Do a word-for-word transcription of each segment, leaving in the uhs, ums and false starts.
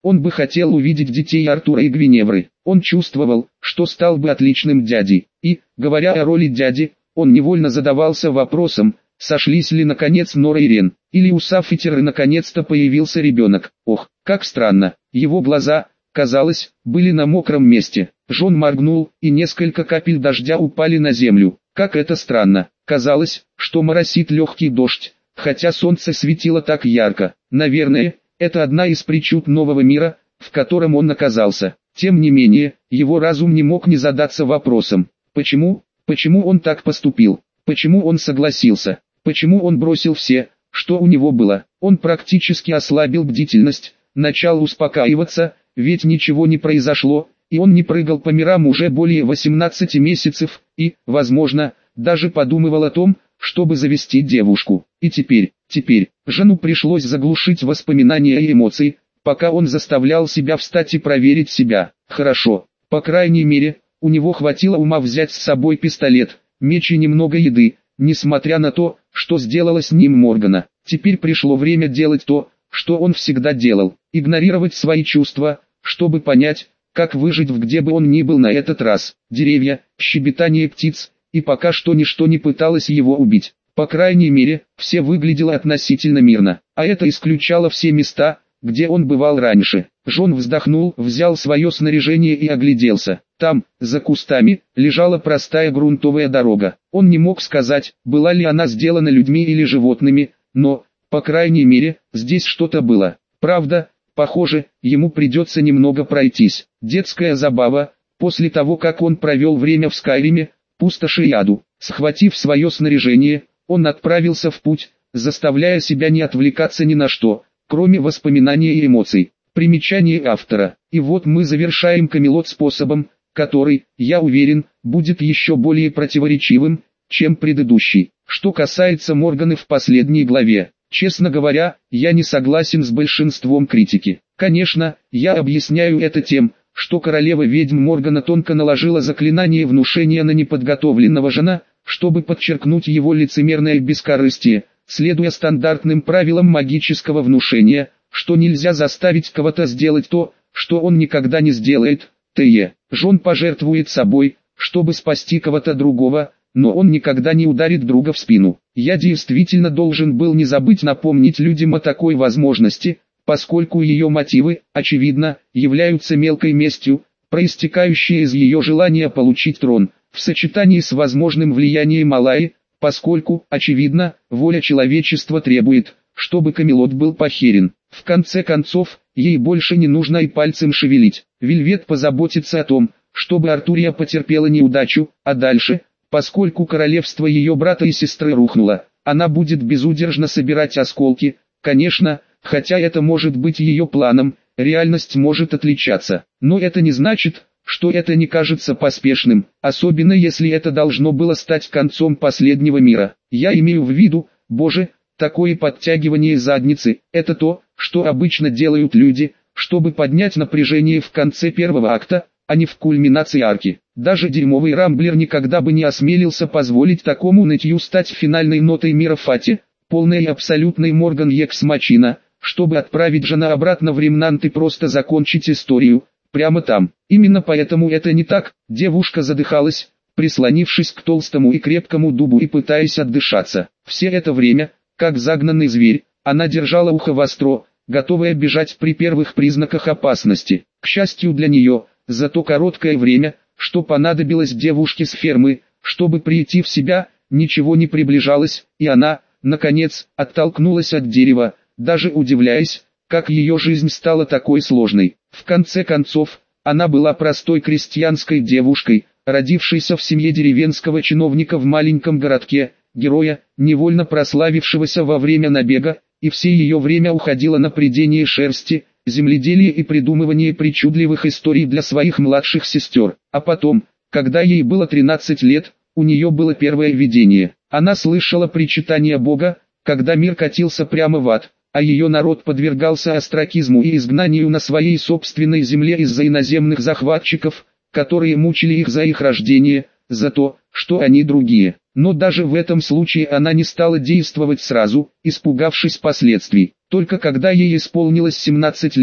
Он бы хотел увидеть детей Артура и Гвиневры. Он чувствовал, что стал бы отличным дядей. И, говоря о роли дяди, он невольно задавался вопросом, сошлись ли наконец Нора и Рен, или у Саффитера наконец-то появился ребенок. Ох, как странно, его глаза, казалось, были на мокром месте. Жон моргнул, и несколько капель дождя упали на землю. Как это странно, казалось, что моросит легкий дождь, хотя солнце светило так ярко. Наверное, это одна из причуд нового мира, в котором он оказался. Тем не менее, его разум не мог не задаться вопросом, почему, почему он так поступил, почему он согласился, почему он бросил все, что у него было. Он практически ослабил бдительность, начал успокаиваться, ведь ничего не произошло, и он не прыгал по мирам уже более восемнадцати месяцев, и, возможно, даже подумывал о том, чтобы завести девушку. И теперь, теперь, Жану пришлось заглушить воспоминания и эмоции, пока он заставлял себя встать и проверить себя. Хорошо, по крайней мере, у него хватило ума взять с собой пистолет, меч и немного еды, несмотря на то, что сделала с ним Моргана. Теперь пришло время делать то, что он всегда делал, игнорировать свои чувства, чтобы понять, как выжить в где бы он ни был на этот раз. Деревья, щебетание птиц, и пока что ничто не пыталось его убить. По крайней мере, все выглядело относительно мирно, а это исключало все места, где он бывал раньше. Жон вздохнул, взял свое снаряжение и огляделся. Там, за кустами, лежала простая грунтовая дорога. Он не мог сказать, была ли она сделана людьми или животными, но, по крайней мере, здесь что-то было. Правда, похоже, ему придется немного пройтись. Детская забава, после того как он провел время в Скайриме, пустоши и аду. Схватив свое снаряжение, он отправился в путь, заставляя себя не отвлекаться ни на что, кроме воспоминаний и эмоций. Примечание автора. И вот мы завершаем Камелот способом, который, я уверен, будет еще более противоречивым, чем предыдущий. Что касается Морганы в последней главе, честно говоря, я не согласен с большинством критики. Конечно, я объясняю это тем, что королева-ведьм Моргана тонко наложила заклинание внушения на неподготовленного Жана, чтобы подчеркнуть его лицемерное бескорыстие, следуя стандартным правилам магического внушения, что нельзя заставить кого-то сделать то, что он никогда не сделает. Т.е. Жон пожертвует собой, чтобы спасти кого-то другого, но он никогда не ударит друга в спину. Я действительно должен был не забыть напомнить людям о такой возможности, поскольку ее мотивы, очевидно, являются мелкой местью, проистекающей из ее желания получить трон, в сочетании с возможным влиянием Алаи, поскольку, очевидно, воля человечества требует, чтобы Камелот был похерен. В конце концов, ей больше не нужно и пальцем шевелить. Вельвет позаботится о том, чтобы Артурия потерпела неудачу, а дальше, поскольку королевство ее брата и сестры рухнуло, она будет безудержно собирать осколки. Конечно, хотя это может быть ее планом, реальность может отличаться. Но это не значит, что это не кажется поспешным, особенно если это должно было стать концом последнего мира. Я имею в виду, боже, такое подтягивание задницы – это то, что обычно делают люди, чтобы поднять напряжение в конце первого акта, а не в кульминации арки. Даже дерьмовый Рамблер никогда бы не осмелился позволить такому нытью стать финальной нотой мира Фати, полной и абсолютной Морган Екс Мачина, чтобы отправить Жана обратно в Ремнант и просто закончить историю, прямо там. Именно поэтому это не так. Девушка задыхалась, прислонившись к толстому и крепкому дубу и пытаясь отдышаться. Все это время, как загнанный зверь, она держала ухо востро, готовая бежать при первых признаках опасности. К счастью для нее, за то короткое время, что понадобилось девушке с фермы, чтобы прийти в себя, ничего не приближалось, и она, наконец, оттолкнулась от дерева, даже удивляясь, как ее жизнь стала такой сложной. В конце концов, она была простой крестьянской девушкой, родившейся в семье деревенского чиновника в маленьком городке, героя, невольно прославившегося во время набега, и все ее время уходило на прядение шерсти, земледелие и придумывание причудливых историй для своих младших сестер. А потом, когда ей было тринадцать лет, у нее было первое видение. Она слышала причитания Бога, когда мир катился прямо в ад, а ее народ подвергался остракизму и изгнанию на своей собственной земле из-за иноземных захватчиков, которые мучили их за их рождение, за то, что они другие. Но даже в этом случае она не стала действовать сразу, испугавшись последствий. Только когда ей исполнилось семнадцать лет,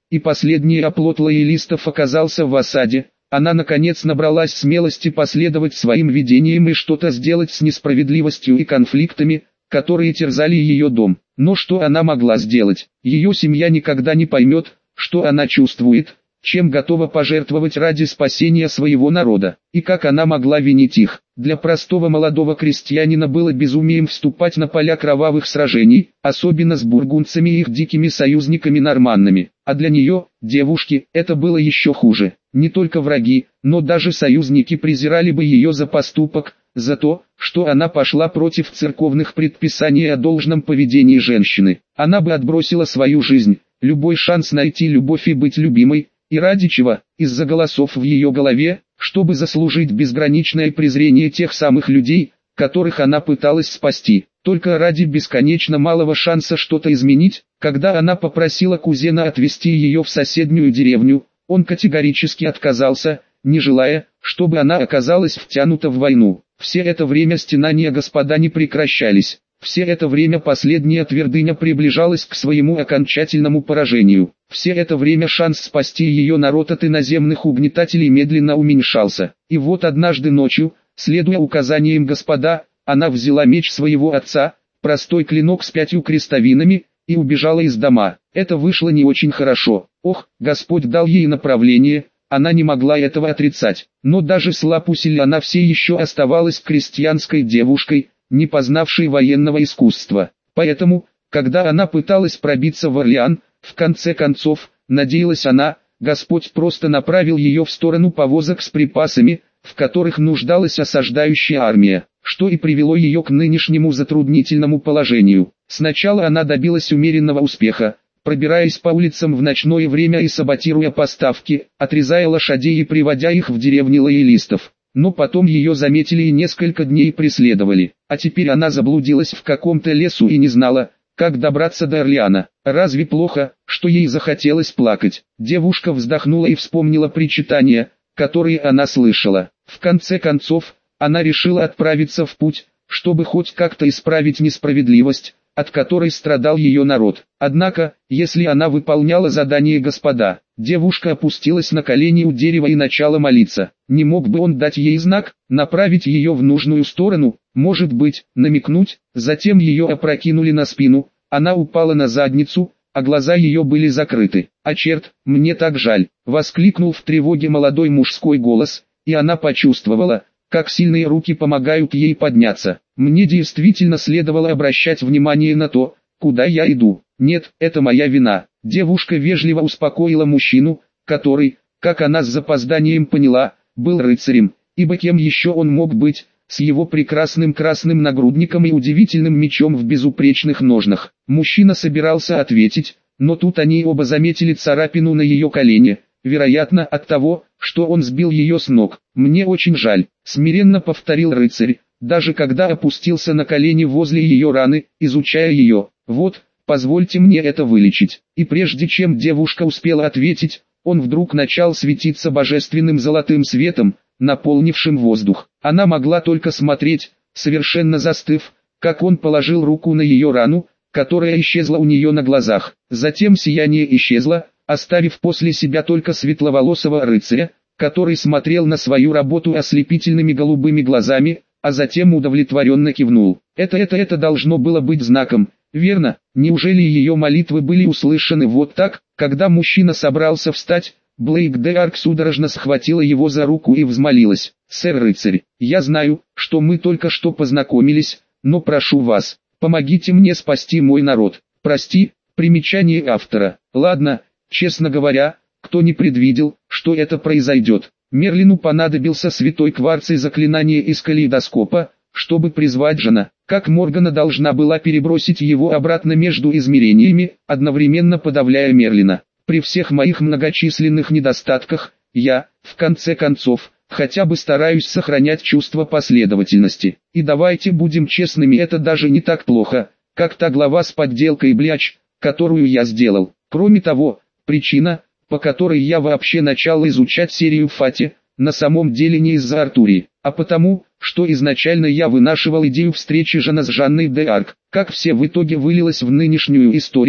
и последний оплот лоялистов оказался в осаде, она наконец набралась смелости последовать своим видениям и что-то сделать с несправедливостью и конфликтами, которые терзали ее дом. Но что она могла сделать? Ее семья никогда не поймет, что она чувствует, чем готова пожертвовать ради спасения своего народа, и как она могла винить их. Для простого молодого крестьянина было безумием вступать на поля кровавых сражений, особенно с бургундцами и их дикими союзниками-норманнами, а для нее, девушки, это было еще хуже. Не только враги, но даже союзники презирали бы ее за поступок, за то, что она пошла против церковных предписаний о должном поведении женщины. Она бы отбросила свою жизнь, любой шанс найти любовь и быть любимой, и ради чего? Из-за голосов в ее голове, чтобы заслужить безграничное презрение тех самых людей, которых она пыталась спасти. Только ради бесконечно малого шанса что-то изменить. Когда она попросила кузена отвезти ее в соседнюю деревню, он категорически отказался, не желая, чтобы она оказалась втянута в войну. Все это время стенания господа не прекращались. Все это время последняя твердыня приближалась к своему окончательному поражению. Все это время шанс спасти ее народ от иноземных угнетателей медленно уменьшался. И вот однажды ночью, следуя указаниям господа, она взяла меч своего отца, простой клинок с пятью крестовинами, и убежала из дома. Это вышло не очень хорошо. Ох, Господь дал ей направление, она не могла этого отрицать. Но даже с Лапусель она все еще оставалась крестьянской девушкой, не познавшей военного искусства. Поэтому, когда она пыталась пробиться в Орлеан, в конце концов, надеялась она, Господь просто направил ее в сторону повозок с припасами, в которых нуждалась осаждающая армия, что и привело ее к нынешнему затруднительному положению. Сначала она добилась умеренного успеха, пробираясь по улицам в ночное время и саботируя поставки, отрезая лошадей и приводя их в деревни лоялистов. Но потом ее заметили и несколько дней преследовали, а теперь она заблудилась в каком-то лесу и не знала, как добраться до Орлеана. Разве плохо, что ей захотелось плакать? Девушка вздохнула и вспомнила причитания, которые она слышала. В конце концов, она решила отправиться в путь, чтобы хоть как-то исправить несправедливость, от которой страдал ее народ. Однако, если она выполняла задание господа, девушка опустилась на колени у дерева и начала молиться. Не мог бы он дать ей знак, направить ее в нужную сторону, может быть, намекнуть? Затем ее опрокинули на спину, она упала на задницу, а глаза ее были закрыты. «А черт, мне так жаль!» — воскликнул в тревоге молодой мужской голос, и она почувствовала, как сильные руки помогают ей подняться. Мне действительно следовало обращать внимание на то, куда я иду. Нет, это моя вина. Девушка вежливо успокоила мужчину, который, как она с запозданием поняла, был рыцарем, ибо кем еще он мог быть, с его прекрасным красным нагрудником и удивительным мечом в безупречных ножнах. Мужчина собирался ответить, но тут они оба заметили царапину на ее колене, вероятно от того, что он сбил ее с ног. «Мне очень жаль», — смиренно повторил рыцарь, даже когда опустился на колени возле ее раны, изучая ее. «Вот, позвольте мне это вылечить». И прежде чем девушка успела ответить, он вдруг начал светиться божественным золотым светом, наполнившим воздух. Она могла только смотреть, совершенно застыв, как он положил руку на ее рану, которая исчезла у нее на глазах. Затем сияние исчезло, оставив после себя только светловолосого рыцаря, который смотрел на свою работу ослепительными голубыми глазами, а затем удовлетворенно кивнул. Это это это должно было быть знаком, верно? Неужели ее молитвы были услышаны вот так? Когда мужчина собрался встать, Блейк де Арк судорожно схватила его за руку и взмолилась: «Сэр рыцарь, я знаю, что мы только что познакомились, но прошу вас, помогите мне спасти мой народ». Прости, примечание автора. Ладно, честно говоря, кто не предвидел, что это произойдет. Мерлину понадобился святой кварц и заклинание из калейдоскопа, чтобы призвать Жана. Как Моргана должна была перебросить его обратно между измерениями, одновременно подавляя Мерлина. При всех моих многочисленных недостатках, я, в конце концов, хотя бы стараюсь сохранять чувство последовательности. И давайте будем честными, это даже не так плохо, как та глава с подделкой бляч, которую я сделал. Кроме того, причина, по которой я вообще начал изучать серию Фати, на самом деле не из-за Артурии, а потому, что изначально я вынашивал идею встречи Жана с Жанной де Арк. Как все в итоге вылилось в нынешнюю историю,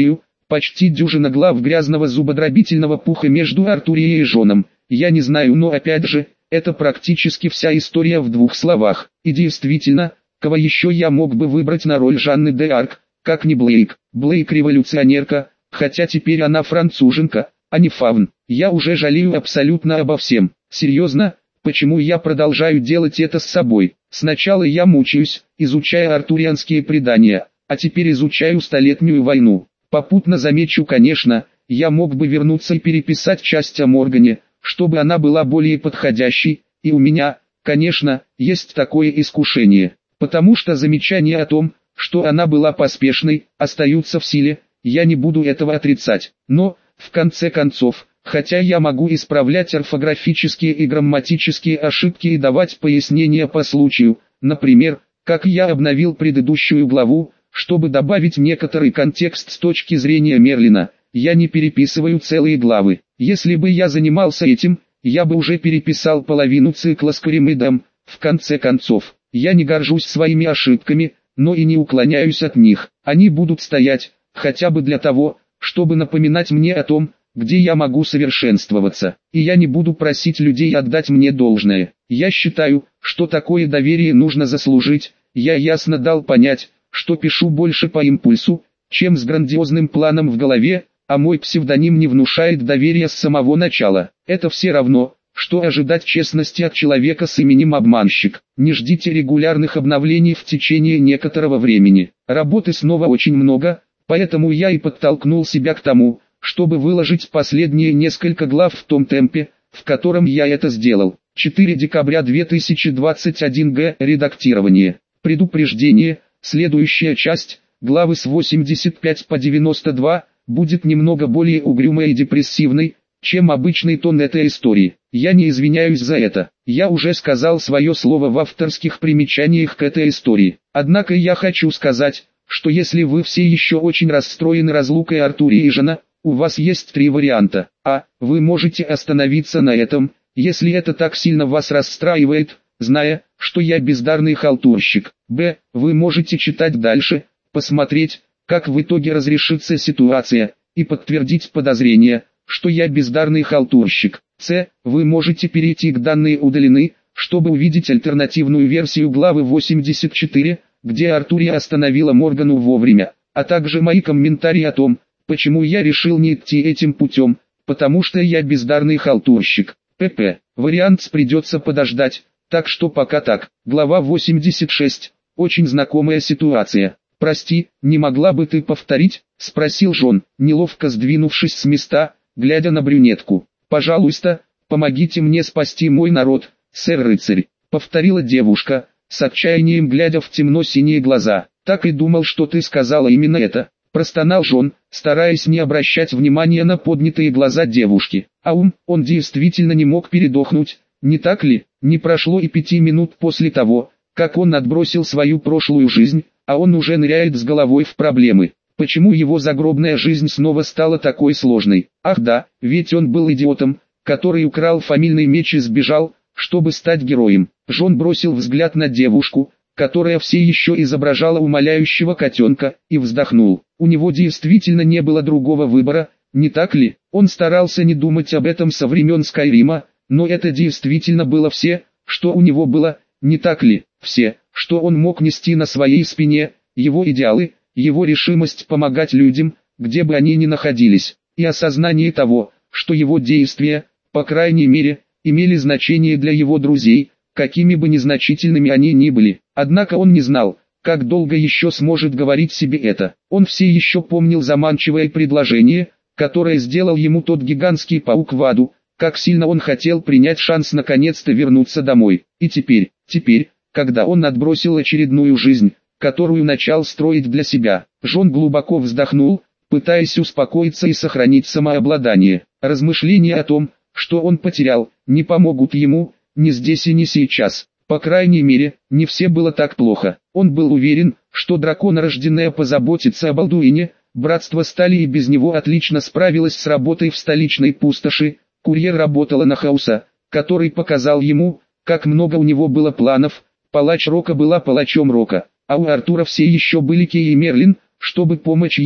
Почти дюжина глав грязного зубодробительного пуха между Артурией и Жоном. Я не знаю, но опять же, это практически вся история в двух словах. И действительно, кого еще я мог бы выбрать на роль Жанны де Арк, как не Блейк. Блейк революционерка, хотя теперь она француженка, а не фавн. Я уже жалею абсолютно обо всем. Серьезно, почему я продолжаю делать это с собой? Сначала я мучаюсь, изучая артурианские предания, а теперь изучаю Столетнюю войну. Попутно замечу, конечно, я мог бы вернуться и переписать часть о Моргане, чтобы она была более подходящей, и у меня, конечно, есть такое искушение, потому что замечания о том, что она была поспешной, остаются в силе, я не буду этого отрицать. Но, в конце концов, хотя я могу исправлять орфографические и грамматические ошибки и давать пояснения по случаю, например, как я обновил предыдущую главу, чтобы добавить некоторый контекст с точки зрения Мерлина, я не переписываю целые главы. Если бы я занимался этим, я бы уже переписал половину цикла с Коримедом. В конце концов, я не горжусь своими ошибками, но и не уклоняюсь от них. Они будут стоять, хотя бы для того, чтобы напоминать мне о том, где я могу совершенствоваться. И я не буду просить людей отдать мне должное. Я считаю, что такое доверие нужно заслужить. Я ясно дал понять, что пишу больше по импульсу, чем с грандиозным планом в голове, а мой псевдоним не внушает доверия с самого начала. Это все равно, что ожидать честности от человека с именем обманщик. Не ждите регулярных обновлений в течение некоторого времени. Работы снова очень много, поэтому я и подтолкнул себя к тому, чтобы выложить последние несколько глав в том темпе, в котором я это сделал. четыре декабря две тысячи двадцать один г. Редактирование. Предупреждение. Следующая часть, главы с восемьдесят пять по девяносто два, будет немного более угрюмой и депрессивной, чем обычный тон этой истории. Я не извиняюсь за это. Я уже сказал свое слово в авторских примечаниях к этой истории. Однако я хочу сказать, что если вы все еще очень расстроены разлукой Артурии и Жона, у вас есть три варианта. А. Вы можете остановиться на этом, если это так сильно вас расстраивает, зная, что я бездарный халтурщик. Б. Вы можете читать дальше, посмотреть, как в итоге разрешится ситуация, и подтвердить подозрение, что я бездарный халтурщик. С. Вы можете перейти к «Данные удалены», чтобы увидеть альтернативную версию главы восемьдесят четыре, где Артурия остановила Моргану вовремя, а также мои комментарии о том, почему я решил не идти этим путем, потому что я бездарный халтурщик. pp. Вариант с придется подождать, так что пока так. Глава восемьдесят шесть. Очень знакомая ситуация. «Прости, не могла бы ты повторить?» — спросил Жон, неловко сдвинувшись с места, глядя на брюнетку. «Пожалуйста, помогите мне спасти мой народ, сэр-рыцарь», — повторила девушка, с отчаянием глядя в темно-синие глаза. «Так и думал, что ты сказала именно это», — простонал Жон, стараясь не обращать внимания на поднятые глаза девушки. А ум, он действительно не мог передохнуть, не так ли? Не прошло и пяти минут после того, как он отбросил свою прошлую жизнь, а он уже ныряет с головой в проблемы. Почему его загробная жизнь снова стала такой сложной? Ах да, ведь он был идиотом, который украл фамильный меч и сбежал, чтобы стать героем. Жон бросил взгляд на девушку, которая все еще изображала умоляющего котенка, и вздохнул. У него действительно не было другого выбора, не так ли? Он старался не думать об этом со времен Скайрима, но это действительно было все, что у него было, не так ли? Все, что он мог нести на своей спине, его идеалы, его решимость помогать людям, где бы они ни находились, и осознание того, что его действия, по крайней мере, имели значение для его друзей, какими бы незначительными они ни были. Однако он не знал, как долго еще сможет говорить себе это. Он все еще помнил заманчивое предложение, которое сделал ему тот гигантский паук в аду, как сильно он хотел принять шанс наконец-то вернуться домой. И теперь, теперь, когда он отбросил очередную жизнь, которую начал строить для себя, Жон глубоко вздохнул, пытаясь успокоиться и сохранить самообладание. Размышления о том, что он потерял, не помогут ему, ни здесь и ни сейчас. По крайней мере, не все было так плохо. Он был уверен, что драконорожденная позаботится о Балдуине, братство стали и без него отлично справилось с работой в столичной пустоши. Курьер работала на Хауса, который показал ему, как много у него было планов. Палач Рока была палачом Рока, а у Артура все еще были Кей и Мерлин, чтобы помочь ему.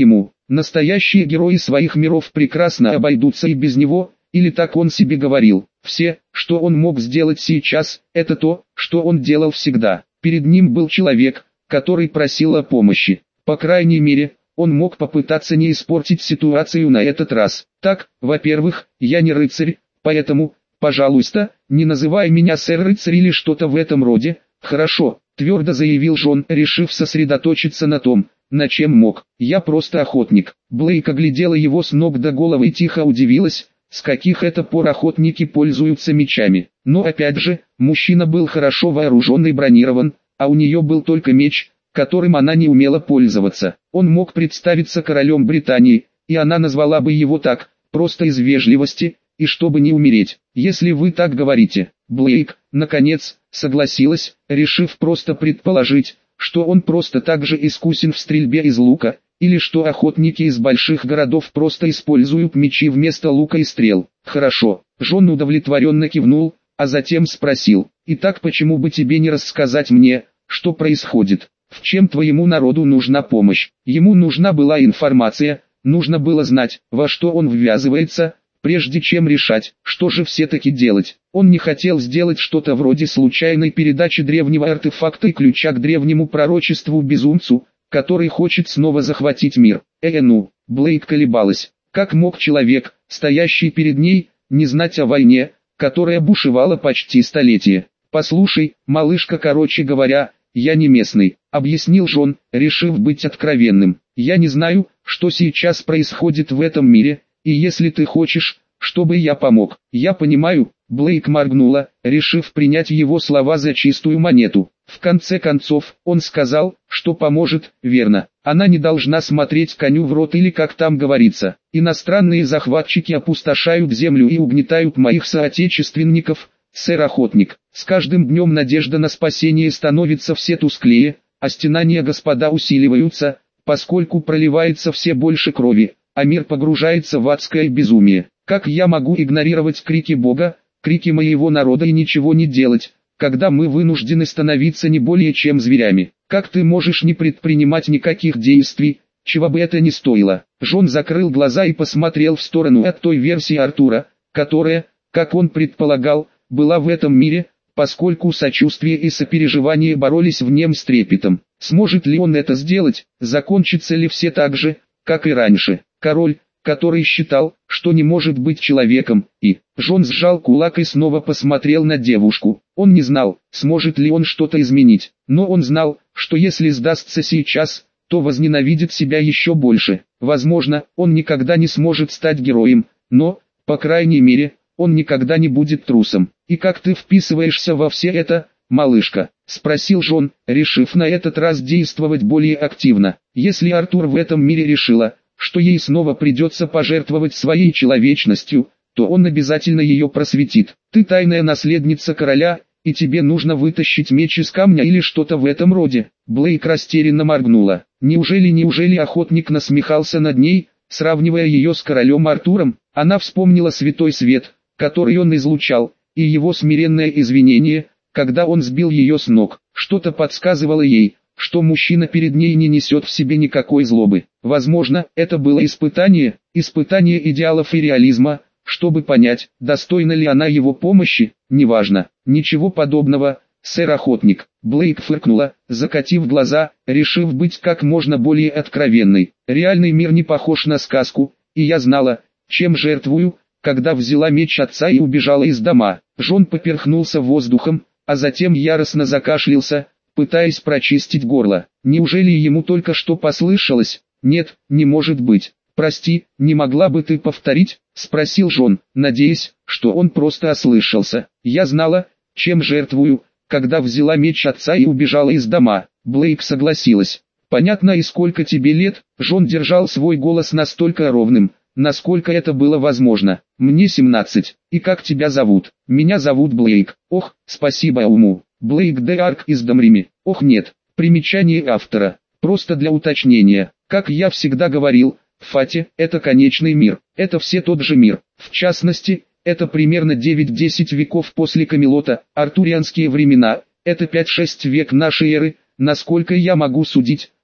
Настоящие герои своих миров прекрасно обойдутся и без него, или так он себе говорил. Все, что он мог сделать сейчас, это то, что он делал всегда. Перед ним был человек, который просил о помощи. По крайней мере, он мог попытаться не испортить ситуацию на этот раз. Так, во-первых, я не рыцарь, поэтому, пожалуйста, не называй меня сэр-рыцарь или что-то в этом роде. Хорошо, твердо заявил Джон, решив сосредоточиться на том, на чем мог. Я просто охотник. Блейк оглядела его с ног до головы и тихо удивилась, с каких это пор охотники пользуются мечами. Но опять же, мужчина был хорошо вооружен и бронирован, а у нее был только меч, которым она не умела пользоваться. Он мог представиться королем Британии, и она назвала бы его так, просто из вежливости, и чтобы не умереть. Если вы так говорите. Блейк, наконец, согласилась, решив просто предположить, что он просто так же искусен в стрельбе из лука, или что охотники из больших городов просто используют мечи вместо лука и стрел. Хорошо, Джон удовлетворенно кивнул, а затем спросил, «Итак, почему бы тебе не рассказать мне, что происходит? В чем твоему народу нужна помощь?» Ему нужна была информация, нужно было знать, во что он ввязывается, прежде чем решать, что же все-таки делать. Он не хотел сделать что-то вроде случайной передачи древнего артефакта и ключа к древнему пророчеству безумцу, который хочет снова захватить мир. Э, ну, Блейк колебалась. Как мог человек, стоящий перед ней, не знать о войне, которая бушевала почти столетие? «Послушай, малышка, короче говоря, я не местный», — объяснил Джон, решив быть откровенным. «Я не знаю, что сейчас происходит в этом мире, и если ты хочешь, чтобы я помог». «Я понимаю», — Блейк моргнула, решив принять его слова за чистую монету. В конце концов, он сказал, что поможет, верно. Она не должна смотреть коню в рот или как там говорится. «Иностранные захватчики опустошают землю и угнетают моих соотечественников, сэр-охотник. С каждым днем надежда на спасение становится все тусклее, а стенания господа усиливаются, поскольку проливается все больше крови, а мир погружается в адское безумие. Как я могу игнорировать крики Бога, крики моего народа и ничего не делать, когда мы вынуждены становиться не более чем зверями? Как ты можешь не предпринимать никаких действий, чего бы это ни стоило?» Джон закрыл глаза и посмотрел в сторону от той версии Артура, которая, как он предполагал, была в этом мире, поскольку сочувствие и сопереживание боролись в нем с трепетом. Сможет ли он это сделать? Закончится ли все так же, как и раньше? Король, который считал, что не может быть человеком, и... Джон сжал кулак и снова посмотрел на девушку. Он не знал, сможет ли он что-то изменить, но он знал, что если сдастся сейчас, то возненавидит себя еще больше. Возможно, он никогда не сможет стать героем, но, по крайней мере, он никогда не будет трусом. «И как ты вписываешься во все это, малышка?» — спросил Джон, решив на этот раз действовать более активно. Если Артур в этом мире решила, что ей снова придется пожертвовать своей человечностью, то он обязательно ее просветит. «Ты тайная наследница короля, и тебе нужно вытащить меч из камня или что-то в этом роде». Блейк растерянно моргнула. Неужели, неужели охотник насмехался над ней, сравнивая ее с королем Артуром? Она вспомнила святой свет, который он излучал, и его смиренное извинение, когда он сбил ее с ног. Что-то подсказывало ей, что мужчина перед ней не несет в себе никакой злобы. Возможно, это было испытание, испытание идеалов и реализма, чтобы понять, достойна ли она его помощи. «Неважно, ничего подобного, сэр-охотник». Блейк фыркнула, закатив глаза, решив быть как можно более откровенной. «Реальный мир не похож на сказку, и я знала, чем жертвую, когда взяла меч отца и убежала из дома». Джон поперхнулся воздухом, а затем яростно закашлялся, пытаясь прочистить горло. Неужели ему только что послышалось? «Нет, не может быть». «Прости, не могла бы ты повторить?» — спросил Джон, надеясь, что он просто ослышался. «Я знала, чем жертвую, когда взяла меч отца и убежала из дома». Блейк согласилась. «Понятно, и сколько тебе лет?» Джон держал свой голос настолько ровным, насколько это было возможно. «Мне семнадцать. И как тебя зовут?» «Меня зовут Блейк». «Ох, спасибо уму». Блейк де Арк из Домрими. «Ох нет». Примечание автора. Просто для уточнения. Как я всегда говорил, Фати – это конечный мир. Это все тот же мир. В частности, это примерно девять-десять веков после Камелота, артурианские времена. Это пять-шесть век нашей эры, насколько я могу судить,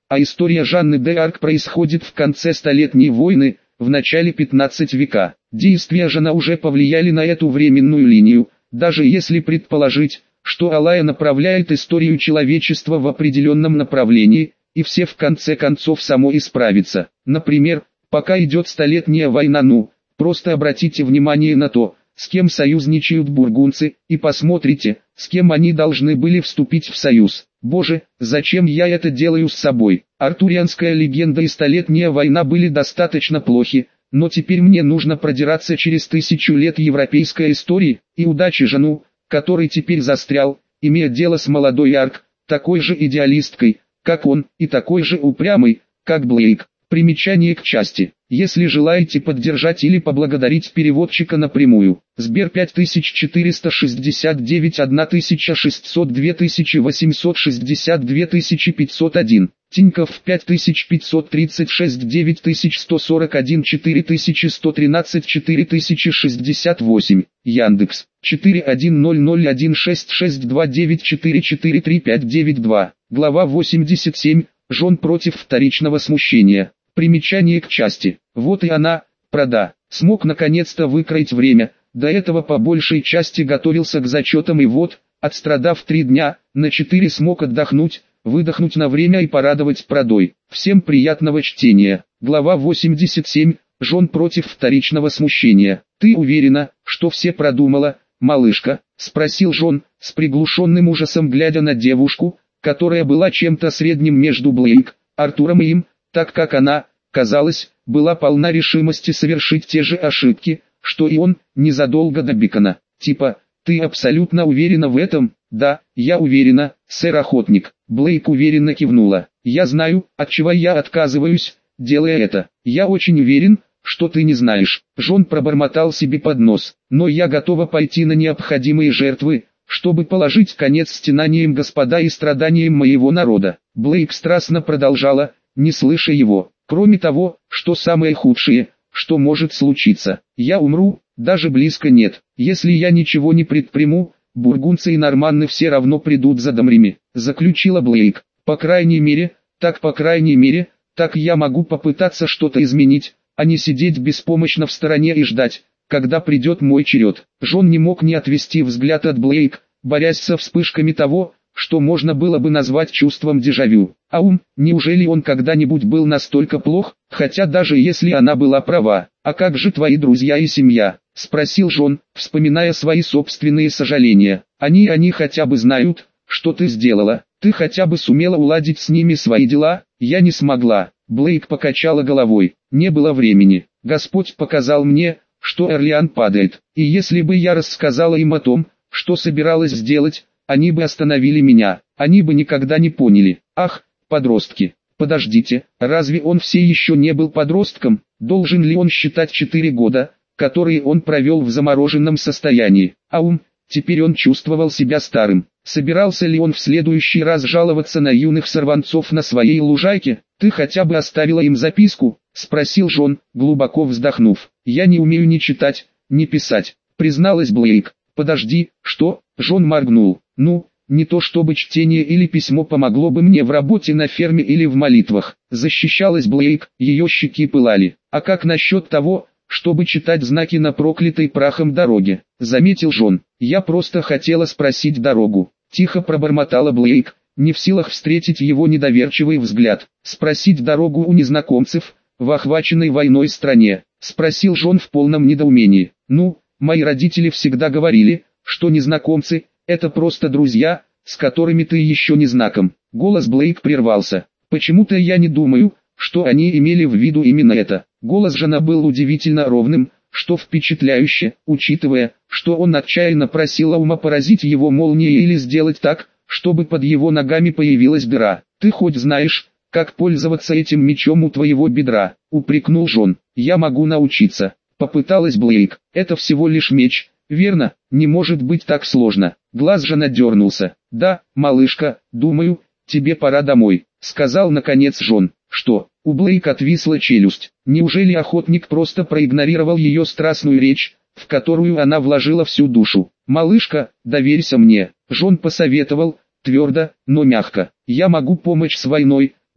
а история Жанны де Арк происходит в конце Столетней войны, в начале пятнадцатого века. Действия Жана уже повлияли на эту временную линию, даже если предположить, что Аллая направляет историю человечества в определенном направлении, и все в конце концов само исправится. Например, пока идет Столетняя война, ну, просто обратите внимание на то, с кем союзничают бургундцы, и посмотрите, с кем они должны были вступить в союз. Боже, зачем я это делаю с собой? Артурианская легенда и Столетняя война были достаточно плохи, но теперь мне нужно продираться через тысячу лет европейской истории, и удачи Жану, который теперь застрял, имея дело с молодой Арк, такой же идеалисткой, как он, и такой же упрямой, как Блейк. Примечание к части. Если желаете поддержать или поблагодарить переводчика напрямую, Сбер пять тысяч четыреста шестьдесят девять тысяча шестьсот два тысячи восемьсот шестьдесят два тысячи пятьсот один, Тинькофф пять тысяч пятьсот тридцать шесть девять тысяч сто сорок один четыре тысячи сто тринадцать четыре тысячи шестьдесят восемь, Яндекс четыре один ноль ноль один шесть шесть два девять четыре четыре три пять девять два, глава восемьдесят семь, Жен против вторичного смущения. Примечание к части. Вот и она, Прада, смог наконец-то выкроить время, до этого по большей части готовился к зачетам и вот, отстрадав три дня, на четыре смог отдохнуть, выдохнуть на время и порадовать Прадой. Всем приятного чтения. Глава восемьдесят семь. Жен против вторичного смущения. Ты уверена, что все продумала, малышка? Спросил Жон, с приглушенным ужасом глядя на девушку, которая была чем-то средним между Блейк, Артуром и им, так как она, казалось, была полна решимости совершить те же ошибки, что и он, незадолго до Бикона. Типа, ты абсолютно уверена в этом? Да, я уверена, сэр-охотник. Блейк уверенно кивнула. Я знаю, от чего я отказываюсь, делая это. Я очень уверен, что ты не знаешь. Жон пробормотал себе под нос. Но я готова пойти на необходимые жертвы, чтобы положить конец стенаниям Господа и страданиям моего народа. Блейк страстно продолжала, не слыша его. Кроме того, что самое худшее, что может случиться, я умру, даже близко нет. Если я ничего не предприму, бургундцы и норманны все равно придут за Домрями, заключила Блейк. По крайней мере, так по крайней мере, так я могу попытаться что-то изменить, а не сидеть беспомощно в стороне и ждать, когда придет мой черед. Жон не мог не отвести взгляд от Блейк, борясь со вспышками того, что можно было бы назвать чувством дежавю. А ум, неужели он когда-нибудь был настолько плох, хотя даже если она была права? А как же твои друзья и семья? Спросил Жон, вспоминая свои собственные сожаления. Они они хотя бы знают, что ты сделала? Ты хотя бы сумела уладить с ними свои дела? Я не смогла. Блейк покачала головой. Не было времени. Господь показал мне, что Орлеан падает. И если бы я рассказала им о том, что собиралась сделать, они бы остановили меня, они бы никогда не поняли. Ах, подростки, подождите, разве он все еще не был подростком? Должен ли он считать четыре года, которые он провел в замороженном состоянии? А ум, теперь он чувствовал себя старым. Собирался ли он в следующий раз жаловаться на юных сорванцов на своей лужайке? Ты хотя бы оставила им записку? Спросил Жон, глубоко вздохнув. Я не умею ни читать, ни писать, призналась Блейк. Подожди, что? Жон моргнул. Ну, не то чтобы чтение или письмо помогло бы мне в работе на ферме или в молитвах. Защищалась Блейк, ее щеки пылали. А как насчет того, чтобы читать знаки на проклятой прахом дороге? Заметил Жон. Я просто хотела спросить дорогу. Тихо пробормотала Блейк, не в силах встретить его недоверчивый взгляд. Спросить дорогу у незнакомцев, в охваченной войной стране. Спросил Жон в полном недоумении. Ну, мои родители всегда говорили, что незнакомцы – это просто друзья, с которыми ты еще не знаком. Голос Блейк прервался. Почему-то я не думаю, что они имели в виду именно это. Голос Жона был удивительно ровным, что впечатляюще, учитывая, что он отчаянно просил Аума поразить его молнией или сделать так, чтобы под его ногами появилась дыра. Ты хоть знаешь, как пользоваться этим мечом у твоего бедра? Упрекнул Жон. Я могу научиться. Попыталась Блейк. Это всего лишь меч. Верно, не может быть так сложно. Глаз Жона дернулся. Да, малышка, думаю, тебе пора домой, сказал наконец Жон. Что? У Блейк отвисла челюсть. Неужели охотник просто проигнорировал ее страстную речь, в которую она вложила всю душу? Малышка, доверься мне. Жон посоветовал, твердо, но мягко. Я могу помочь с войной,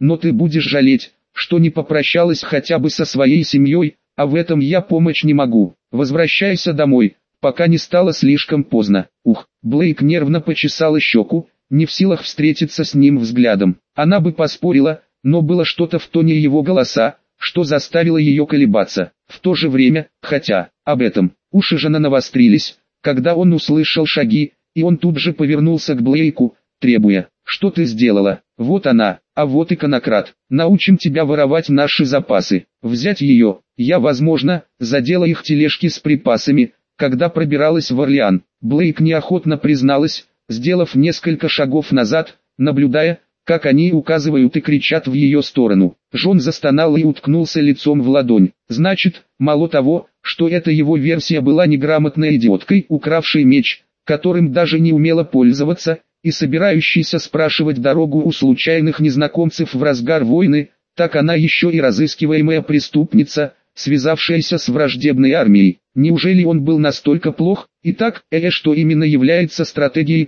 но ты будешь жалеть, что не попрощалась хотя бы со своей семьей, а в этом я помочь не могу. Возвращайся домой, пока не стало слишком поздно. Ух, Блейк нервно почесала щеку, не в силах встретиться с ним взглядом. Она бы поспорила, но было что-то в тоне его голоса, что заставило ее колебаться. В то же время, хотя, об этом, уши Жана навострились, когда он услышал шаги, и он тут же повернулся к Блейку, требуя: «Что ты сделала? Вот она, а вот и конократ. Научим тебя воровать наши запасы. Взять ее, я, возможно, задела их тележки с припасами, когда пробиралась в Орлеан». Блейк неохотно призналась, сделав несколько шагов назад, наблюдая, как они указывают и кричат в ее сторону. Джон застонал и уткнулся лицом в ладонь. Значит, мало того, что эта его версия была неграмотной идиоткой, укравшей меч, которым даже не умела пользоваться, и собирающейся спрашивать дорогу у случайных незнакомцев в разгар войны, так она еще и разыскиваемая преступница, связавшаяся с враждебной армией. Неужели он был настолько плох? Итак, э, что именно является стратегией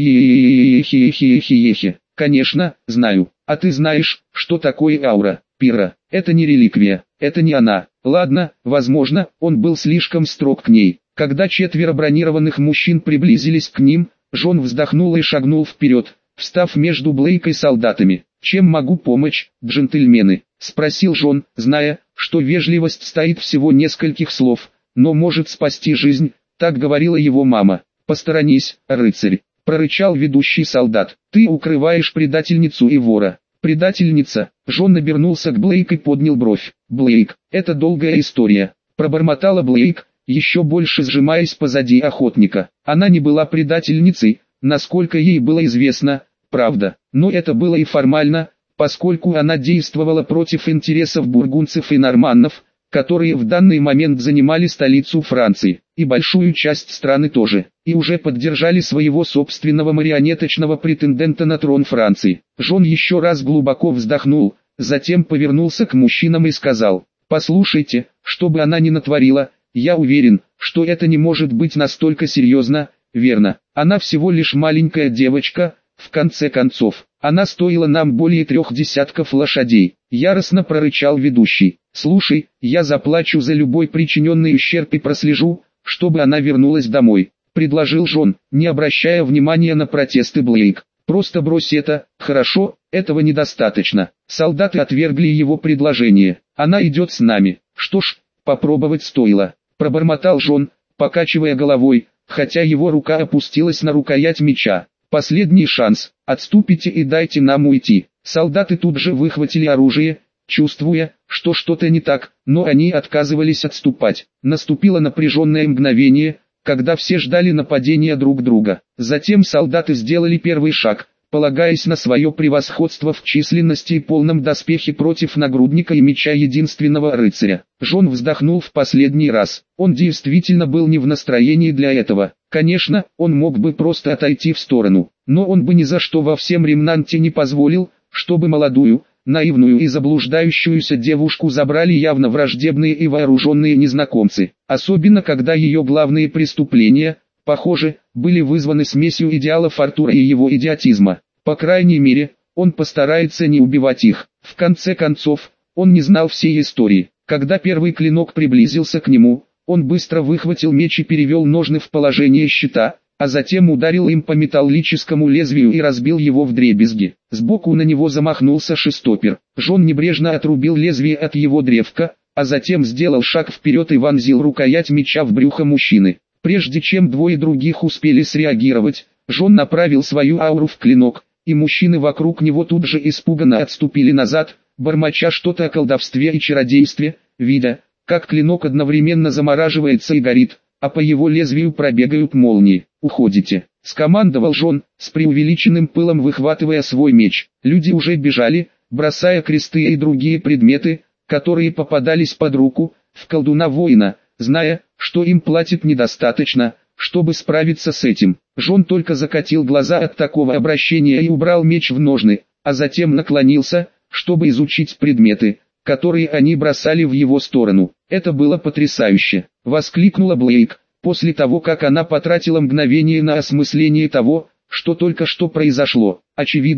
приземления? Конечно, знаю. А ты знаешь, что такое аура, Пира? Это не реликвия, это не она. Ладно, возможно, он был слишком строг к ней. Когда четверо бронированных мужчин приблизились к ним, Джон вздохнул и шагнул вперед, встав между Блейк и солдатами. «Чем могу помочь, джентльмены?» – спросил Джон, зная, что вежливость стоит всего нескольких слов, но может спасти жизнь, так говорила его мама. «Посторонись, рыцарь», – прорычал ведущий солдат. «Ты укрываешь предательницу и вора». «Предательница?» Джон обернулся к Блейк и поднял бровь. «Блейк, это долгая история», – пробормотала Блейк, еще больше сжимаясь позади охотника. Она не была предательницей, насколько ей было известно, правда, но это было и формально, поскольку она действовала против интересов бургундцев и норманнов, которые в данный момент занимали столицу Франции, и большую часть страны тоже, и уже поддержали своего собственного марионеточного претендента на трон Франции. Джон еще раз глубоко вздохнул, затем повернулся к мужчинам и сказал: «Послушайте, что бы она ни натворила, я уверен, что это не может быть настолько серьезно, верно? Она всего лишь маленькая девочка, в конце концов. Она стоила нам более трех десятков лошадей», — яростно прорычал ведущий. «Слушай, я заплачу за любой причиненный ущерб и прослежу, чтобы она вернулась домой», — предложил Джон, не обращая внимания на протесты Блейк. «Просто брось это, хорошо, этого недостаточно». Солдаты отвергли его предложение. «Она идет с нами». «Что ж, попробовать стоило», — пробормотал Джон, покачивая головой, хотя его рука опустилась на рукоять меча. «Последний шанс, отступите и дайте нам уйти». Солдаты тут же выхватили оружие, чувствуя, что что-то не так, но они отказывались отступать. Наступило напряженное мгновение, когда все ждали нападения друг друга. Затем солдаты сделали первый шаг, полагаясь на свое превосходство в численности и полном доспехе против нагрудника и меча единственного рыцаря. Джон вздохнул в последний раз. Он действительно был не в настроении для этого. Конечно, он мог бы просто отойти в сторону, но он бы ни за что во всем Ремнанте не позволил, чтобы молодую, наивную и заблуждающуюся девушку забрали явно враждебные и вооруженные незнакомцы. Особенно когда ее главные преступления, похоже, были вызваны смесью идеалов Артура и его идиотизма. По крайней мере, он постарается не убивать их. В конце концов, он не знал всей истории. Когда первый клинок приблизился к нему, он быстро выхватил меч и перевел ножны в положение щита, а затем ударил им по металлическому лезвию и разбил его вдребезги. Сбоку на него замахнулся шестопер. Джон небрежно отрубил лезвие от его древка, а затем сделал шаг вперед и вонзил рукоять меча в брюхо мужчины. Прежде чем двое других успели среагировать, Джон направил свою ауру в клинок, и мужчины вокруг него тут же испуганно отступили назад, бормоча что-то о колдовстве и чародействе, видя, как клинок одновременно замораживается и горит, а по его лезвию пробегают молнии. «Уходите», — скомандовал Джон, с преувеличенным пылом выхватывая свой меч. Люди уже бежали, бросая кресты и другие предметы, которые попадались под руку, в колдуна-воина, зная, что им платят недостаточно, чтобы справиться с этим. Джон только закатил глаза от такого обращения и убрал меч в ножны, а затем наклонился, чтобы изучить предметы, которые они бросали в его сторону. «Это было потрясающе», — воскликнула Блейк, после того как она потратила мгновение на осмысление того, что только что произошло. Очевидно,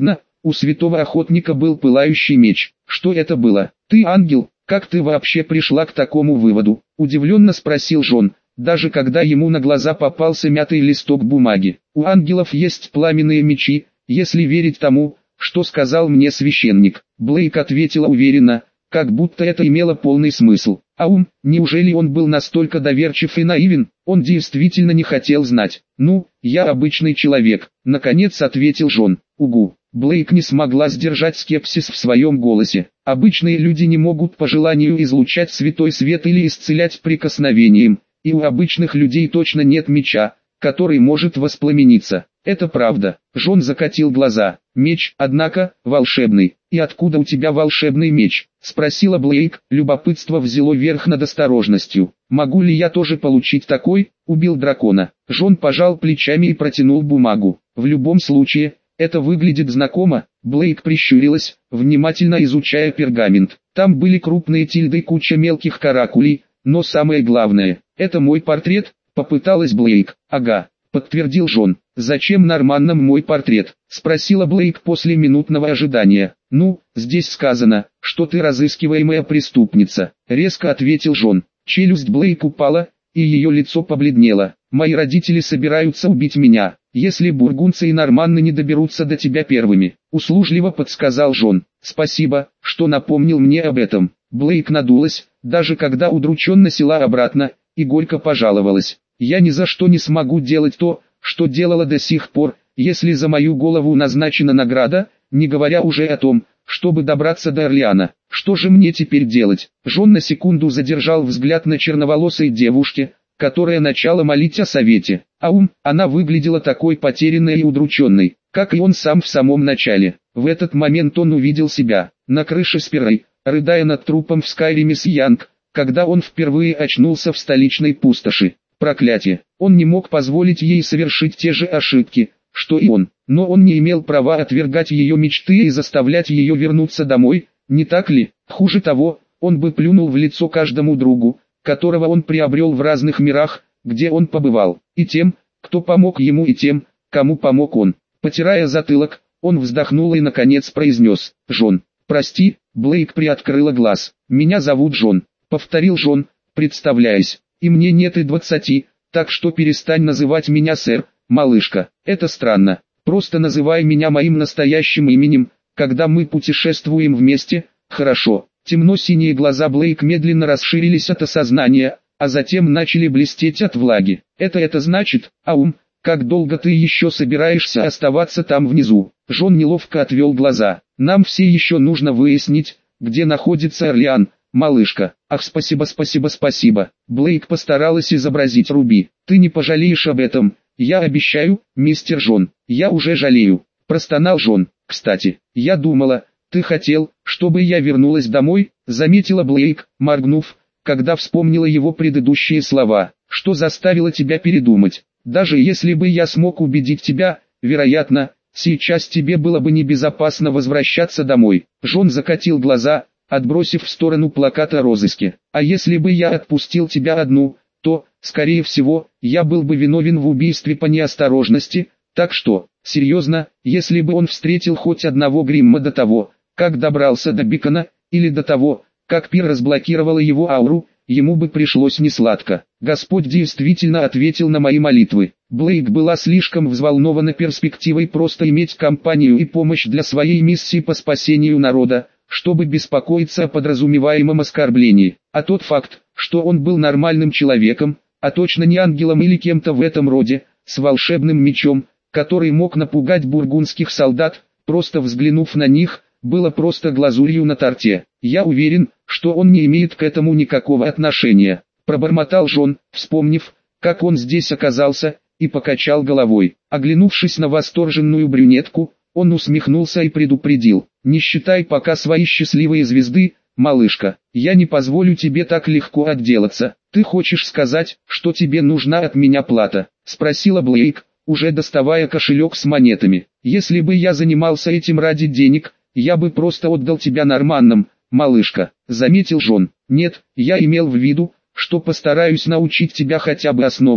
У святого охотника был пылающий меч. Что это было? Ты ангел? Как ты вообще пришла к такому выводу? Удивленно спросил Джон, даже когда ему на глаза попался мятый листок бумаги. У ангелов есть пламенные мечи, если верить тому, что сказал мне священник. Блейк ответила уверенно, как будто это имело полный смысл. А ум, неужели он был настолько доверчив и наивен? Он действительно не хотел знать. Ну, я обычный человек, наконец ответил Джон. Угу. Блейк не смогла сдержать скепсис в своем голосе. Обычные люди не могут по желанию излучать святой свет или исцелять прикосновением, и у обычных людей точно нет меча, который может воспламениться. Это правда. Джон закатил глаза. Меч, однако, волшебный. И откуда у тебя волшебный меч? Спросила Блейк. Любопытство взяло верх над осторожностью. Могу ли я тоже получить такой? Убил дракона. Джон пожал плечами и протянул бумагу. В любом случае, это выглядит знакомо. Блейк прищурилась, внимательно изучая пергамент. Там были крупные тильды и куча мелких каракулей, но самое главное, это мой портрет, попыталась Блейк. Ага, подтвердил Джон. Зачем норманнам мой портрет? Спросила Блейк после минутного ожидания. Ну, здесь сказано, что ты разыскиваемая преступница, резко ответил Джон. Челюсть Блейк упала, и ее лицо побледнело. Мои родители собираются убить меня, если бургунцы и норманны не доберутся до тебя первыми. Услужливо подсказал Джон. Спасибо, что напомнил мне об этом. Блейк надулась, даже когда удрученно села обратно, и горько пожаловалась. Я ни за что не смогу делать то, что делала до сих пор, если за мою голову назначена награда, не говоря уже о том, чтобы добраться до Орлеана. Что же мне теперь делать? Джон на секунду задержал взгляд на черноволосой девушке, которая начала молить о совете. А ум, она выглядела такой потерянной и удрученной, как и он сам в самом начале. В этот момент он увидел себя, на крыше Спирей, рыдая над трупом в Скайриме с Янг, когда он впервые очнулся в столичной пустоши. Проклятие, он не мог позволить ей совершить те же ошибки, что и он, но он не имел права отвергать ее мечты и заставлять ее вернуться домой, не так ли? Хуже того, он бы плюнул в лицо каждому другу, которого он приобрел в разных мирах, где он побывал, и тем, кто помог ему, и тем, кому помог он. Потирая затылок, он вздохнул и наконец произнес: «Джон, прости». Блейк приоткрыла глаз. «Меня зовут Джон», — повторил Джон, представляясь, «и мне нет и двадцати, так что перестань называть меня сэр, малышка. Это странно, просто называй меня моим настоящим именем, когда мы путешествуем вместе, хорошо?» Темно-синие глаза Блейк медленно расширились от осознания, а затем начали блестеть от влаги. «Это это значит, Аум, как долго ты еще собираешься оставаться там внизу?» Джон неловко отвел глаза. «Нам все еще нужно выяснить, где находится Орлеан, малышка». «Ах, спасибо, спасибо, спасибо». Блейк постаралась изобразить Руби. «Ты не пожалеешь об этом, я обещаю, мистер Джон». «Я уже жалею», — простонал Джон. «Кстати, я думала, ты хотел, чтобы я вернулась домой», — заметила Блейк, моргнув, когда вспомнила его предыдущие слова. «Что заставило тебя передумать? Даже если бы я смог убедить тебя, вероятно, сейчас тебе было бы небезопасно возвращаться домой». Джон закатил глаза, отбросив в сторону плакат о розыске. «А если бы я отпустил тебя одну, то, скорее всего, я был бы виновен в убийстве по неосторожности, так что, серьезно, если бы он встретил хоть одного Гримма до того, как добрался до Бикона, или до того, как Пир разблокировала его ауру, ему бы пришлось несладко. Господь действительно ответил на мои молитвы». Блейк была слишком взволнована перспективой просто иметь компанию и помощь для своей миссии по спасению народа, чтобы беспокоиться о подразумеваемом оскорблении. А тот факт, что он был нормальным человеком, а точно не ангелом или кем-то в этом роде, с волшебным мечом, который мог напугать бургундских солдат, просто взглянув на них, было просто глазурью на торте. «Я уверен, что он не имеет к этому никакого отношения», — пробормотал Джон, вспомнив, как он здесь оказался, и покачал головой. Оглянувшись на восторженную брюнетку, он усмехнулся и предупредил: «Не считай пока свои счастливые звезды, малышка, я не позволю тебе так легко отделаться». «Ты хочешь сказать, что тебе нужна от меня плата?» — спросила Блейк, уже доставая кошелек с монетами. «Если бы я занимался этим ради денег, я бы просто отдал тебя норманнам, малышка», — заметил Джон. «Нет, я имел в виду, что постараюсь научить тебя хотя бы основам,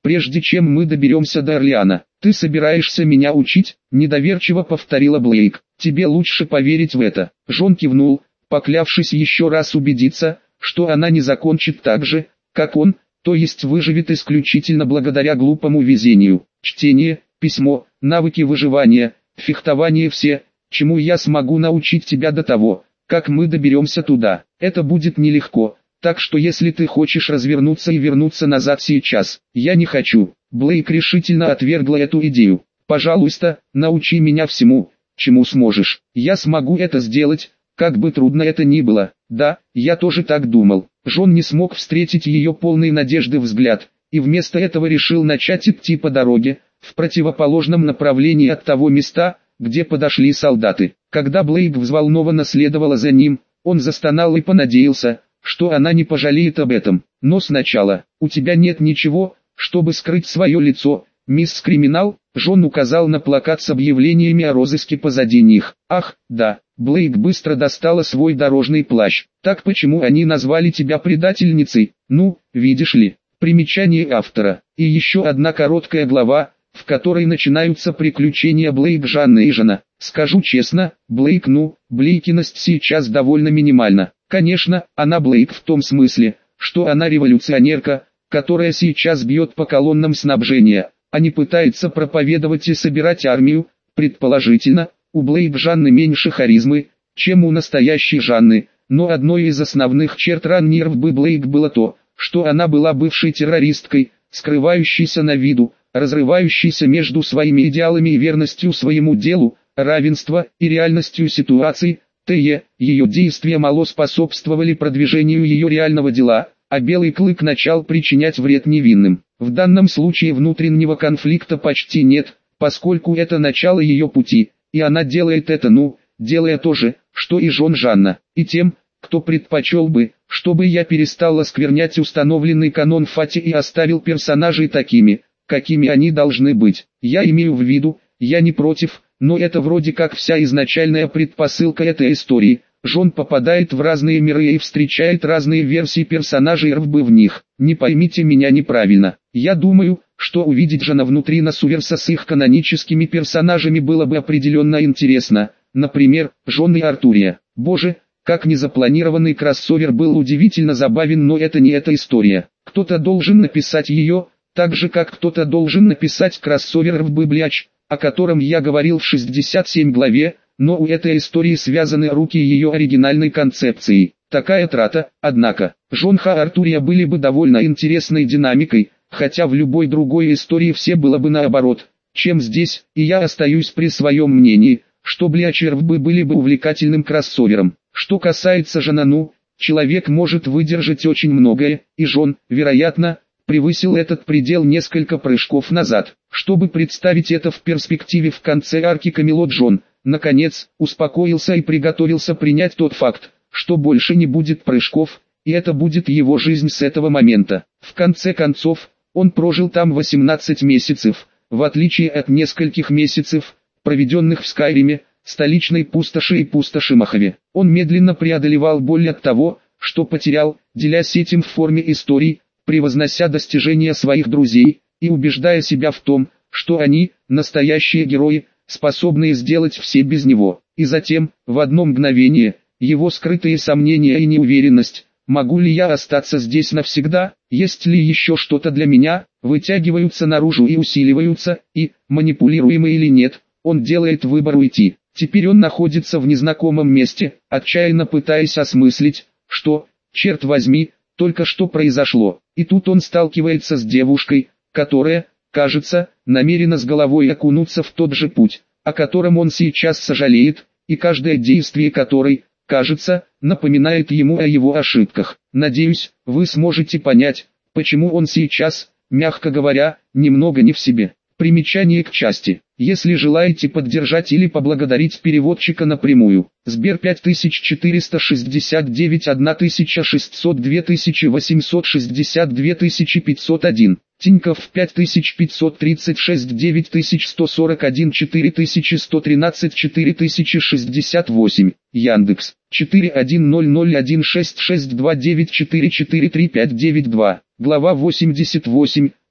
прежде чем мы доберемся до Орлеана. Ты собираешься меня учить? Недоверчиво повторила Блейк. Тебе лучше поверить в это. Джон кивнул, поклявшись еще раз убедиться, что она не закончит так же, как он, то есть выживет исключительно благодаря глупому везению. Чтение, письмо, навыки выживания, фехтование, все, чему я смогу научить тебя до того, как мы доберемся туда. Это будет нелегко, так что если ты хочешь развернуться и вернуться назад сейчас, я не хочу. Блейк решительно отвергла эту идею. Пожалуйста, научи меня всему, чему сможешь. Я смогу это сделать, как бы трудно это ни было. Да, я тоже так думал. Джон не смог встретить ее полный надежды взгляд, и вместо этого решил начать идти по дороге, в противоположном направлении от того места, где подошли солдаты. Когда Блейк взволнованно следовала за ним, он застонал и понадеялся, что она не пожалеет об этом. Но сначала, у тебя нет ничего, чтобы скрыть свое лицо, мисс Криминал. Джон указал на плакат с объявлениями о розыске позади них. Ах, да. Блейк быстро достала свой дорожный плащ. Так почему они назвали тебя предательницей? Ну, видишь ли. Примечание автора. И еще одна короткая глава, в которой начинаются приключения Блейк, Жанны и Жана. Скажу честно, Блейк, ну, Блейкиность сейчас довольно минимальна. Конечно, она Блейк в том смысле, что она революционерка, которая сейчас бьет по колоннам снабжения, а не пытается проповедовать и собирать армию. Предположительно, у Блейк Жанны меньше харизмы, чем у настоящей Жанны, но одной из основных черт ранней Рвбы Блейк было то, что она была бывшей террористкой, скрывающейся на виду, разрывающейся между своими идеалами и верностью своему делу, равенства и реальностью ситуации. Т.е. ее действия мало способствовали продвижению ее реального дела, а Белый Клык начал причинять вред невинным. В данном случае внутреннего конфликта почти нет, поскольку это начало ее пути, и она делает это, ну, делая то же, что и Джон Жанна, и тем, кто предпочел бы, чтобы я перестал осквернять установленный канон Фати и оставил персонажей такими, какими они должны быть. Я имею в виду, я не против, но это вроде как вся изначальная предпосылка этой истории. Джон попадает в разные миры и встречает разные версии персонажей Рвбы в них. Не поймите меня неправильно. Я думаю, что увидеть Жана внутри Насуверса с их каноническими персонажами было бы определенно интересно. Например, Джон и Артурия. Боже, как незапланированный кроссовер был удивительно забавен, но это не эта история. Кто-то должен написать ее, так же как кто-то должен написать кроссовер Рвбы Бляч, о котором я говорил в шестьдесят седьмой главе, но у этой истории связаны руки ее оригинальной концепцией. Такая трата, однако, Джон Ха Артурия были бы довольно интересной динамикой, хотя в любой другой истории все было бы наоборот, чем здесь, и я остаюсь при своем мнении, что Бляч и Рвбы были бы увлекательным кроссовером. Что касается Жана, ну, человек может выдержать очень многое, и Джон, вероятно, превысил этот предел несколько прыжков назад. Чтобы представить это в перспективе в конце арки Камелот, Джон, наконец, успокоился и приготовился принять тот факт, что больше не будет прыжков, и это будет его жизнь с этого момента. В конце концов, он прожил там восемнадцать месяцев, в отличие от нескольких месяцев, проведенных в Скайриме, столичной пустоши и пустоши Мохаве. Он медленно преодолевал боль от того, что потерял, делясь этим в форме историй, превознося достижения своих друзей, и убеждая себя в том, что они, настоящие герои, способные сделать все без него. И затем, в одно мгновение, его скрытые сомнения и неуверенность, могу ли я остаться здесь навсегда, есть ли еще что-то для меня, вытягиваются наружу и усиливаются, и, манипулируемый или нет, он делает выбор уйти. Теперь он находится в незнакомом месте, отчаянно пытаясь осмыслить, что, черт возьми, только что произошло. И тут он сталкивается с девушкой, которая, кажется, намерена с головой окунуться в тот же путь, о котором он сейчас сожалеет, и каждое действие которой, кажется, напоминает ему о его ошибках. Надеюсь, вы сможете понять, почему он сейчас, мягко говоря, немного не в себе. Примечание к части. Если желаете поддержать или поблагодарить переводчика напрямую, Сбер пять тысяч четыреста шестьдесят девять тысяча шестьсот два тысячи восемьсот шестьдесят два тысячи пятьсот один, Тинькофф пять тысяч пятьсот тридцать шесть девять тысяч сто сорок один четыре тысячи сто тринадцать четыре тысячи шестьдесят восемь, Яндекс четыре один ноль ноль один шесть шесть два девять четыре четыре три пять девять два, глава восемьдесят восемь.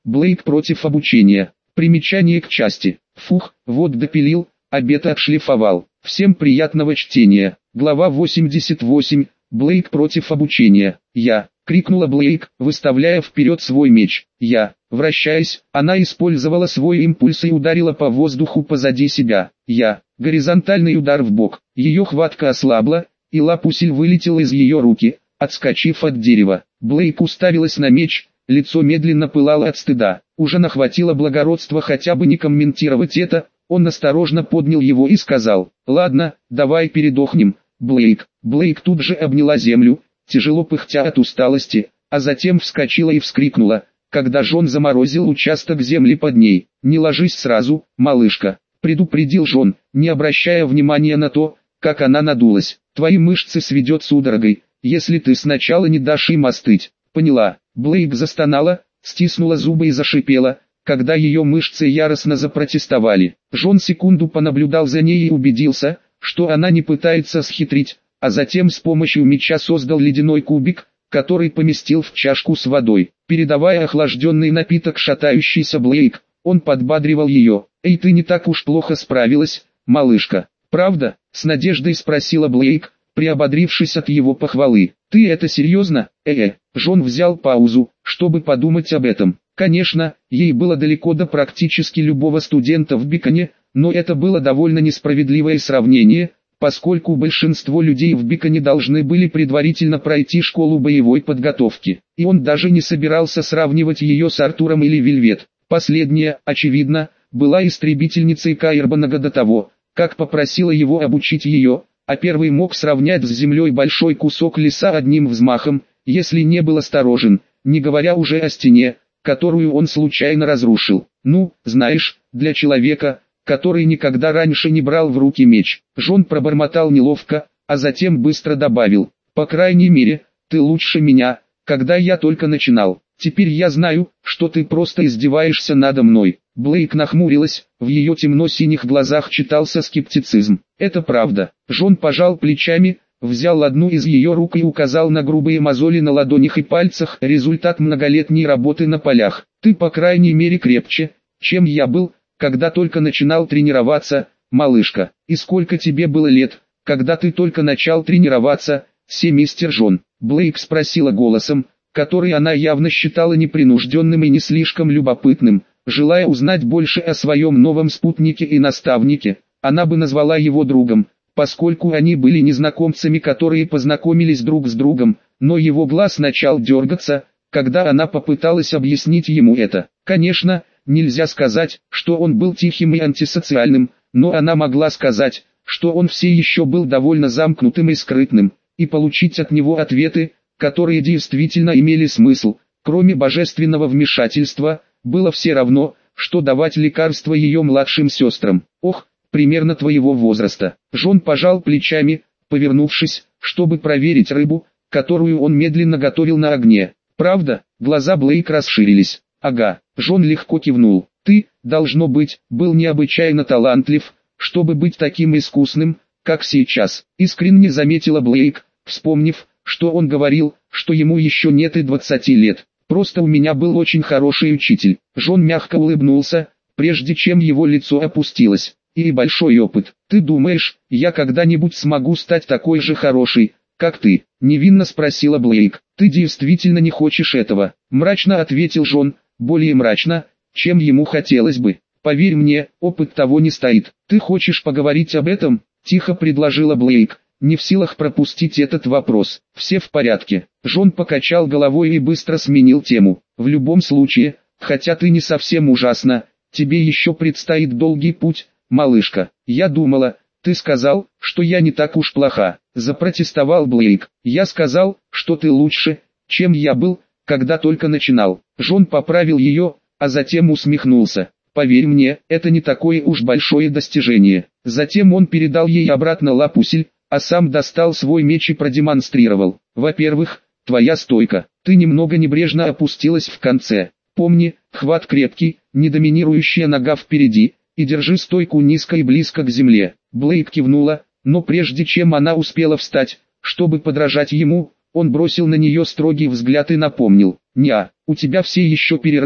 Блейк против обучения. Примечание к части. Фух, вот допилил, обед отшлифовал. Всем приятного чтения. Глава восемьдесят восемь. Блейк против обучения. Я, крикнула Блейк, выставляя вперед свой меч. Я, вращаясь, она использовала свой импульс и ударила по воздуху позади себя. Я, горизонтальный удар в бок. Ее хватка ослабла, и лапусель вылетел из ее руки, отскочив от дерева. Блейк уставилась на меч, лицо медленно пылало от стыда. Уже нахватило благородства хотя бы не комментировать это. Он осторожно поднял его и сказал: «Ладно, давай передохнем, Блейк». Блейк тут же обняла землю, тяжело пыхтя от усталости, а затем вскочила и вскрикнула, когда Джон заморозил участок земли под ней. «Не ложись сразу, малышка», — предупредил Джон, не обращая внимания на то, как она надулась. «Твои мышцы сведет судорогой, если ты сначала не дашь им остыть». «Поняла». Блейк застонала, стиснула зубы и зашипела, когда ее мышцы яростно запротестовали. Джон секунду понаблюдал за ней и убедился, что она не пытается схитрить, а затем с помощью меча создал ледяной кубик, который поместил в чашку с водой. Передавая охлажденный напиток шатающейся Блейк, он подбадривал ее. «Эй, ты не так уж плохо справилась, малышка». «Правда?» — с надеждой спросила Блейк, приободрившись от его похвалы. «Ты это серьезно?» «Э-э». Джон взял паузу, чтобы подумать об этом. Конечно, ей было далеко до практически любого студента в Биконе, но это было довольно несправедливое сравнение, поскольку большинство людей в Биконе должны были предварительно пройти школу боевой подготовки. И он даже не собирался сравнивать ее с Артуром или Вельвет. Последняя, очевидно, была истребительницей Каирбанага до того, как попросила его обучить ее, а первый мог сравнять с землей большой кусок леса одним взмахом, если не был осторожен, не говоря уже о стене, которую он случайно разрушил. «Ну, знаешь, для человека, который никогда раньше не брал в руки меч». Джон пробормотал неловко, а затем быстро добавил: «По крайней мере, ты лучше меня, когда я только начинал. Теперь я знаю, что ты просто издеваешься надо мной». Блейк нахмурилась, в ее темно-синих глазах читался скептицизм. «Это правда». Джон пожал плечами, взял одну из ее рук и указал на грубые мозоли на ладонях и пальцах, результат многолетней работы на полях. «Ты по крайней мере крепче, чем я был, когда только начинал тренироваться, малышка. И сколько тебе было лет, когда ты только начал тренироваться, семистер Джон?» Блейк спросила голосом, который она явно считала непринужденным и не слишком любопытным, желая узнать больше о своем новом спутнике и наставнике. Она бы назвала его другом, поскольку они были незнакомцами, которые познакомились друг с другом, но его глаз начал дергаться, когда она попыталась объяснить ему это. Конечно, нельзя сказать, что он был тихим и антисоциальным, но она могла сказать, что он все еще был довольно замкнутым и скрытным, и получить от него ответы, которые действительно имели смысл, кроме божественного вмешательства, было все равно, что давать лекарства ее младшим сестрам. «Ох, примерно твоего возраста». Джон пожал плечами, повернувшись, чтобы проверить рыбу, которую он медленно готовил на огне. «Правда?» Глаза Блейк расширились. «Ага». Джон легко кивнул. «Ты, должно быть, был необычайно талантлив, чтобы быть таким искусным, как сейчас», искренне заметила Блейк, вспомнив, что он говорил, что ему еще нет и двадцати лет. «Просто у меня был очень хороший учитель». Джон мягко улыбнулся, прежде чем его лицо опустилось. «И большой опыт. Ты думаешь, я когда-нибудь смогу стать такой же хорошей, как ты?» Невинно спросила Блейк. «Ты действительно не хочешь этого?» Мрачно ответил Джон, более мрачно, чем ему хотелось бы. «Поверь мне, опыт того не стоит. Ты хочешь поговорить об этом?» Тихо предложила Блейк, не в силах пропустить этот вопрос. «Все в порядке». Джон покачал головой и быстро сменил тему. «В любом случае, хотя ты не совсем ужасна, тебе еще предстоит долгий путь, малышка. Я думала, ты сказал, что я не так уж плоха», запротестовал Блейк. «Я сказал, что ты лучше, чем я был, когда только начинал». Джон поправил ее, а затем усмехнулся. «Поверь мне, это не такое уж большое достижение». Затем он передал ей обратно лапусель, а сам достал свой меч и продемонстрировал. «Во-первых, твоя стойка. Ты немного небрежно опустилась в конце. Помни, хват крепкий, не доминирующая нога впереди, и держи стойку низко и близко к земле». Блейк кивнула, но прежде чем она успела встать, чтобы подражать ему, он бросил на нее строгий взгляд и напомнил: «Неа, у тебя все еще перерыв,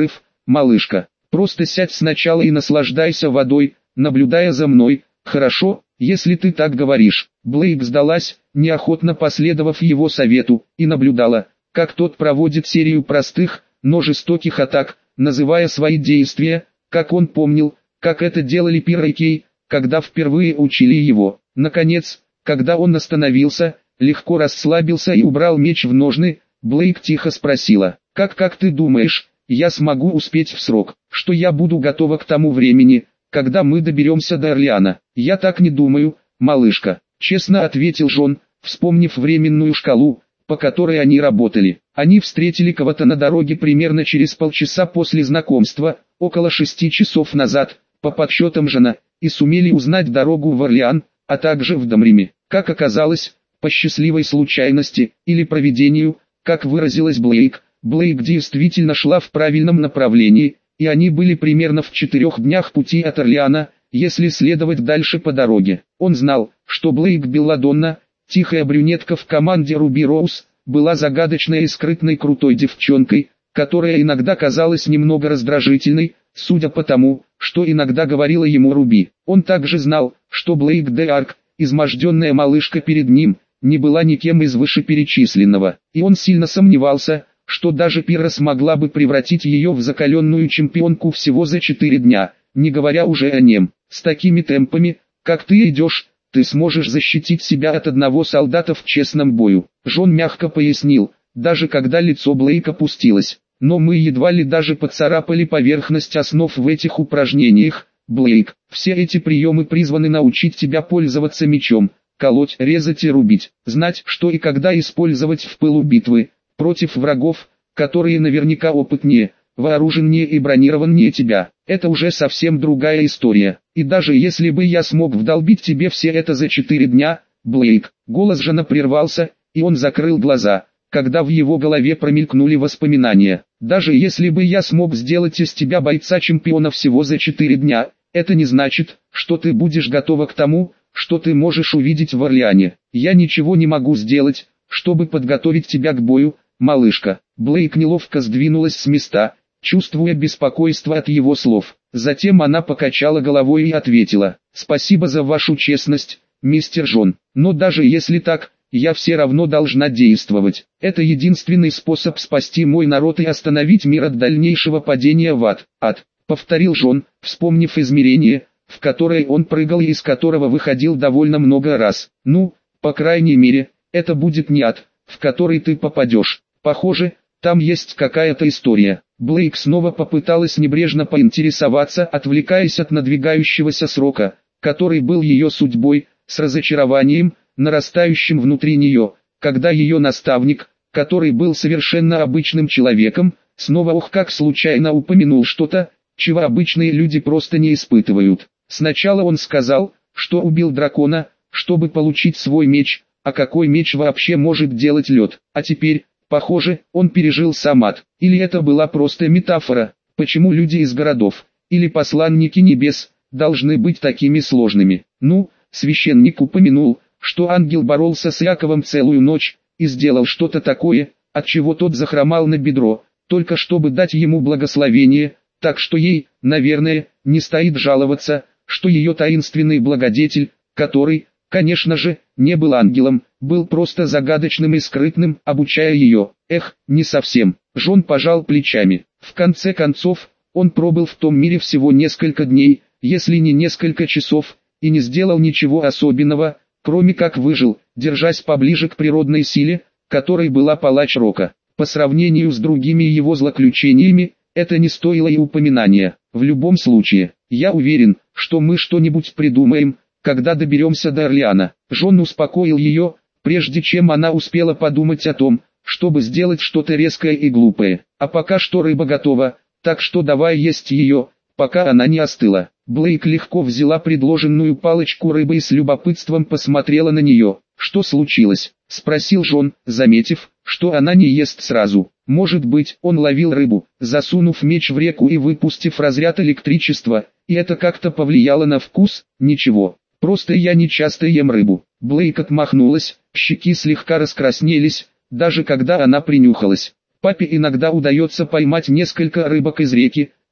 малышка. Просто сядь сначала и наслаждайся водой, наблюдая за мной, хорошо, если ты так говоришь». Блейк сдалась, неохотно последовав его совету, и наблюдала, как тот проводит серию простых, но жестоких атак, называя свои действия, как он помнил, как это делали Пир и Кей, когда впервые учили его. Наконец, когда он остановился, легко расслабился и убрал меч в ножны, Блейк тихо спросила: «Как как ты думаешь, я смогу успеть в срок, что я буду готова к тому времени, когда мы доберемся до Орлеана?» «Я так не думаю, малышка», — честно ответил Джон, вспомнив временную шкалу, по которой они работали. Они встретили кого-то на дороге примерно через полчаса после знакомства, около шести часов назад, по подсчетам Жена, и сумели узнать дорогу в Орлеан, а также в Домриме. Как оказалось, по счастливой случайности, или провидению, как выразилась Блейк, Блейк действительно шла в правильном направлении, и они были примерно в четырех днях пути от Орлеана, если следовать дальше по дороге. Он знал, что Блейк Белладонна, тихая брюнетка в команде Руби Роуз, была загадочной и скрытной крутой девчонкой, которая иногда казалась немного раздражительной, судя по тому, что иногда говорила ему Руби. Он также знал, что Блейк де Арк, изможденная малышка перед ним, не была никем из вышеперечисленного, и он сильно сомневался, что даже Пира смогла бы превратить ее в закаленную чемпионку всего за четыре дня, не говоря уже о нем. С такими темпами, как ты идешь, ты сможешь защитить себя от одного солдата в честном бою. Джон мягко пояснил, даже когда лицо Блейка опустилось. Но мы едва ли даже поцарапали поверхность основ в этих упражнениях, Блейк. Все эти приемы призваны научить тебя пользоваться мечом, колоть, резать и рубить, знать, что и когда использовать в пылу битвы, против врагов, которые наверняка опытнее, вооруженнее и бронированнее тебя. Это уже совсем другая история. И даже если бы я смог вдолбить тебе все это за четыре дня, Блейк, голос Жена прервался, и он закрыл глаза, когда в его голове промелькнули воспоминания. Даже если бы я смог сделать из тебя бойца-чемпиона всего за четыре дня, это не значит, что ты будешь готова к тому, что ты можешь увидеть в Орлеане. Я ничего не могу сделать, чтобы подготовить тебя к бою, малышка. Блейк неловко сдвинулась с места, чувствуя беспокойство от его слов. Затем она покачала головой и ответила: «Спасибо за вашу честность, мистер Джон. Но даже если так, я все равно должна действовать. Это единственный способ спасти мой народ и остановить мир от дальнейшего падения в ад». «Ад», — повторил Джон, вспомнив измерение, в которое он прыгал и из которого выходил довольно много раз. «Ну, по крайней мере, это будет не ад, в который ты попадешь. Похоже, там есть какая-то история». Блейк снова попыталась небрежно поинтересоваться, отвлекаясь от надвигающегося срока, который был ее судьбой, с разочарованием, нарастающим внутри нее, когда ее наставник, который был совершенно обычным человеком, снова ох как случайно упомянул что-то, чего обычные люди просто не испытывают. Сначала он сказал, что убил дракона, чтобы получить свой меч, а какой меч вообще может делать лед, а теперь, похоже, он пережил сам ад. Или это была просто метафора, почему люди из городов, или посланники небес, должны быть такими сложными. Ну, священник упомянул, что ангел боролся с Яковом целую ночь, и сделал что-то такое, от чего тот захромал на бедро, только чтобы дать ему благословение, так что ей, наверное, не стоит жаловаться, что ее таинственный благодетель, который, конечно же, не был ангелом, был просто загадочным и скрытным, обучая ее. Эх, не совсем. Джон пожал плечами. В конце концов, он пробыл в том мире всего несколько дней, если не несколько часов, и не сделал ничего особенного, кроме как выжил, держась поближе к природной силе, которой была палач Рока. По сравнению с другими его злоключениями, это не стоило и упоминания. В любом случае, я уверен, что мы что-нибудь придумаем, когда доберемся до Орлеана. Джон успокоил ее, прежде чем она успела подумать о том, чтобы сделать что-то резкое и глупое. А пока что рыба готова, так что давай есть ее, пока она не остыла. Блейк легко взяла предложенную палочку рыбы и с любопытством посмотрела на нее. «Что случилось?» — спросил Джон, заметив, что она не ест сразу. Может быть, он ловил рыбу, засунув меч в реку и выпустив разряд электричества, и это как-то повлияло на вкус? Ничего, просто я не часто ем рыбу. Блейк отмахнулась, щеки слегка раскраснелись, даже когда она принюхалась. Папе иногда удается поймать несколько рыбок из реки,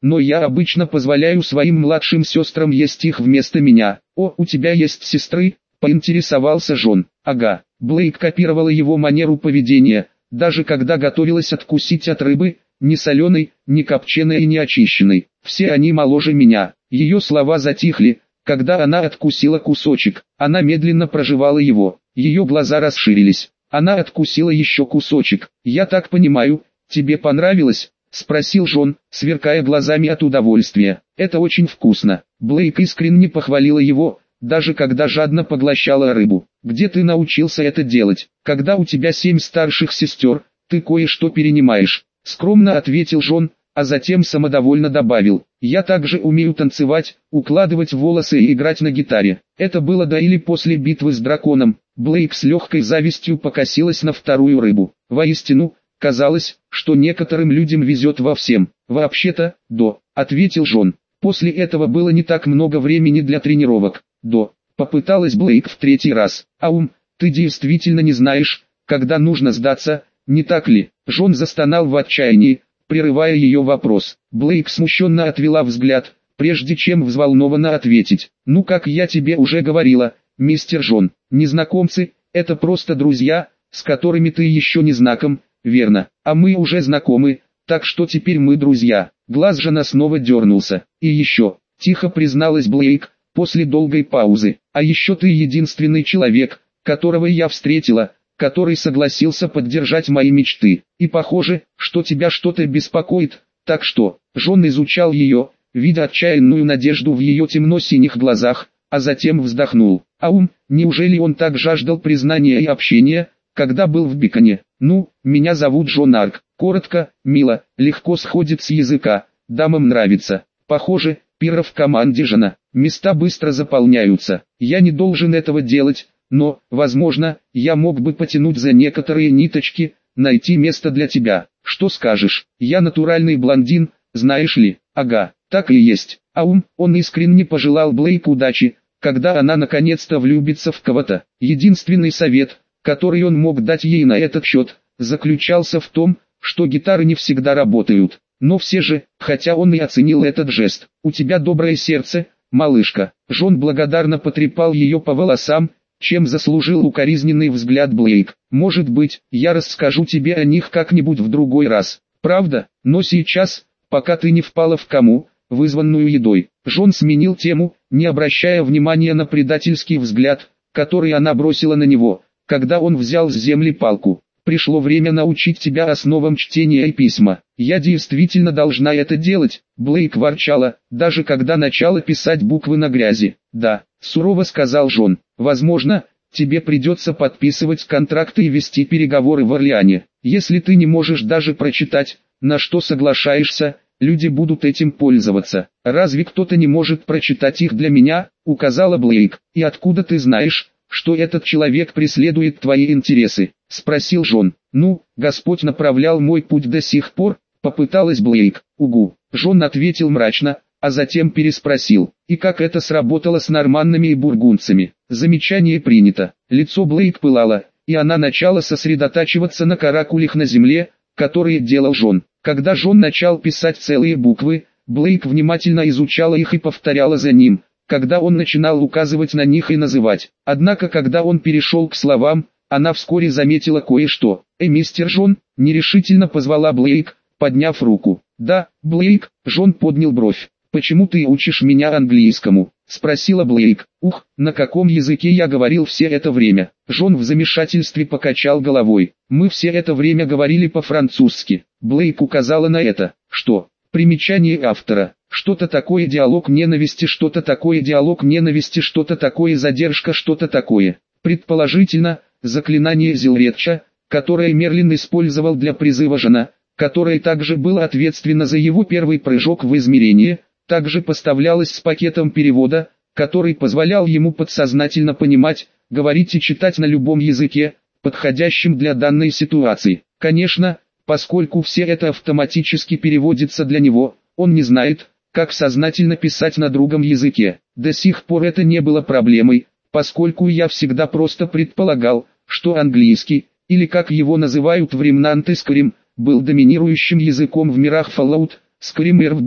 но я обычно позволяю своим младшим сестрам есть их вместо меня. О, у тебя есть сестры? Поинтересовался Джон. Ага, Блейк копировала его манеру поведения, даже когда готовилась откусить от рыбы, не соленой, не копченой и не очищенной. Все они моложе меня. Ее слова затихли, когда она откусила кусочек. Она медленно прожевала его. Ее глаза расширились. Она откусила еще кусочек. «Я так понимаю, тебе понравилось?» — спросил Джон, сверкая глазами от удовольствия. «Это очень вкусно». Блейк искренне похвалила его, даже когда жадно поглощала рыбу. «Где ты научился это делать? Когда у тебя семь старших сестер, ты кое-что перенимаешь», — скромно ответил Джон, а затем самодовольно добавил: «Я также умею танцевать, укладывать волосы и играть на гитаре». Это было до или после битвы с драконом. Блейк с легкой завистью покосилась на вторую рыбу. Воистину, казалось, что некоторым людям везет во всем. «Вообще-то, до», — ответил Джон. После этого было не так много времени для тренировок. «До», — попыталась Блейк в третий раз. «Аум, ты действительно не знаешь, когда нужно сдаться, не так ли?» Джон застонал в отчаянии, прерывая ее вопрос. Блейк смущенно отвела взгляд, прежде чем взволнованно ответить. «Ну, как я тебе уже говорила, мистер Джон, незнакомцы — это просто друзья, с которыми ты еще не знаком, верно? А мы уже знакомы, так что теперь мы друзья». Глаз Джона снова дернулся. «И еще», — тихо призналась Блейк, после долгой паузы, «а еще ты единственный человек, которого я встретила, который согласился поддержать мои мечты. И похоже, что тебя что-то беспокоит, так что...» Джон изучал ее, видя отчаянную надежду в ее темно-синих глазах, а затем вздохнул. «Аум, неужели он так жаждал признания и общения, когда был в Биконе?» «Ну, меня зовут Джон Арк. Коротко, мило, легко сходит с языка, дамам нравится. Похоже, пира в команде Джона. Места быстро заполняются. Я не должен этого делать, но, возможно, я мог бы потянуть за некоторые ниточки, найти место для тебя. Что скажешь? Я натуральный блондин, знаешь ли?» «Ага, так и есть». Аум, он искренне пожелал Блейк удачи, когда она наконец-то влюбится в кого-то. Единственный совет, который он мог дать ей на этот счет, заключался в том, что гитары не всегда работают. Но все же, хотя он и оценил этот жест, «У тебя доброе сердце, малышка». Джон благодарно потрепал ее по волосам, чем заслужил укоризненный взгляд Блейк. «Может быть, я расскажу тебе о них как-нибудь в другой раз, правда? Но сейчас, пока ты не впала в кому, вызванную едой». Джон сменил тему, не обращая внимания на предательский взгляд, который она бросила на него, когда он взял с земли палку. «Пришло время научить тебя основам чтения и письма. Я действительно должна это делать», — Блейк ворчала, даже когда начала писать буквы на грязи. «Да», — сурово сказал Джон, — «возможно, тебе придется подписывать контракты и вести переговоры в Орлеане. Если ты не можешь даже прочитать, на что соглашаешься, люди будут этим пользоваться. Разве кто-то не может прочитать их для меня?» — указала Блейк. «И откуда ты знаешь, что этот человек преследует твои интересы?» — спросил Джон. «Ну, Господь направлял мой путь до сих пор», — попыталась Блейк. «Угу». Джон ответил мрачно, а затем переспросил: «И как это сработало с норманнами и бургундцами?» Замечание принято. Лицо Блейк пылало, и она начала сосредотачиваться на каракулях на земле, которые делал Джон. Когда Джон начал писать целые буквы, Блейк внимательно изучала их и повторяла за ним, когда он начинал указывать на них и называть. Однако когда он перешел к словам, она вскоре заметила кое-что. «Эй, мистер Джон», — нерешительно позвала Блейк, подняв руку. «Да, Блейк», — Джон поднял бровь. «Почему ты учишь меня английскому?» — спросила Блейк. «Ух, на каком языке я говорил все это время?» Джон в замешательстве покачал головой. «Мы все это время говорили по-французски». Блейк указала на это. «Что?» Примечание автора. Что-то такое диалог ненависти, что-то такое диалог ненависти, что-то такое задержка, что-то такое. Предположительно, заклинание Зилретча, которое Мерлин использовал для призыва Жена, которое также было ответственно за его первый прыжок в измерение, также поставлялось с пакетом перевода, который позволял ему подсознательно понимать, говорить и читать на любом языке, подходящем для данной ситуации. Конечно, поскольку все это автоматически переводится для него, он не знает, как сознательно писать на другом языке. До сих пор это не было проблемой, поскольку я всегда просто предполагал, что английский, или как его называют в Ремнанте Скрим, был доминирующим языком в мирах Fallout, Скрим и эр ви би,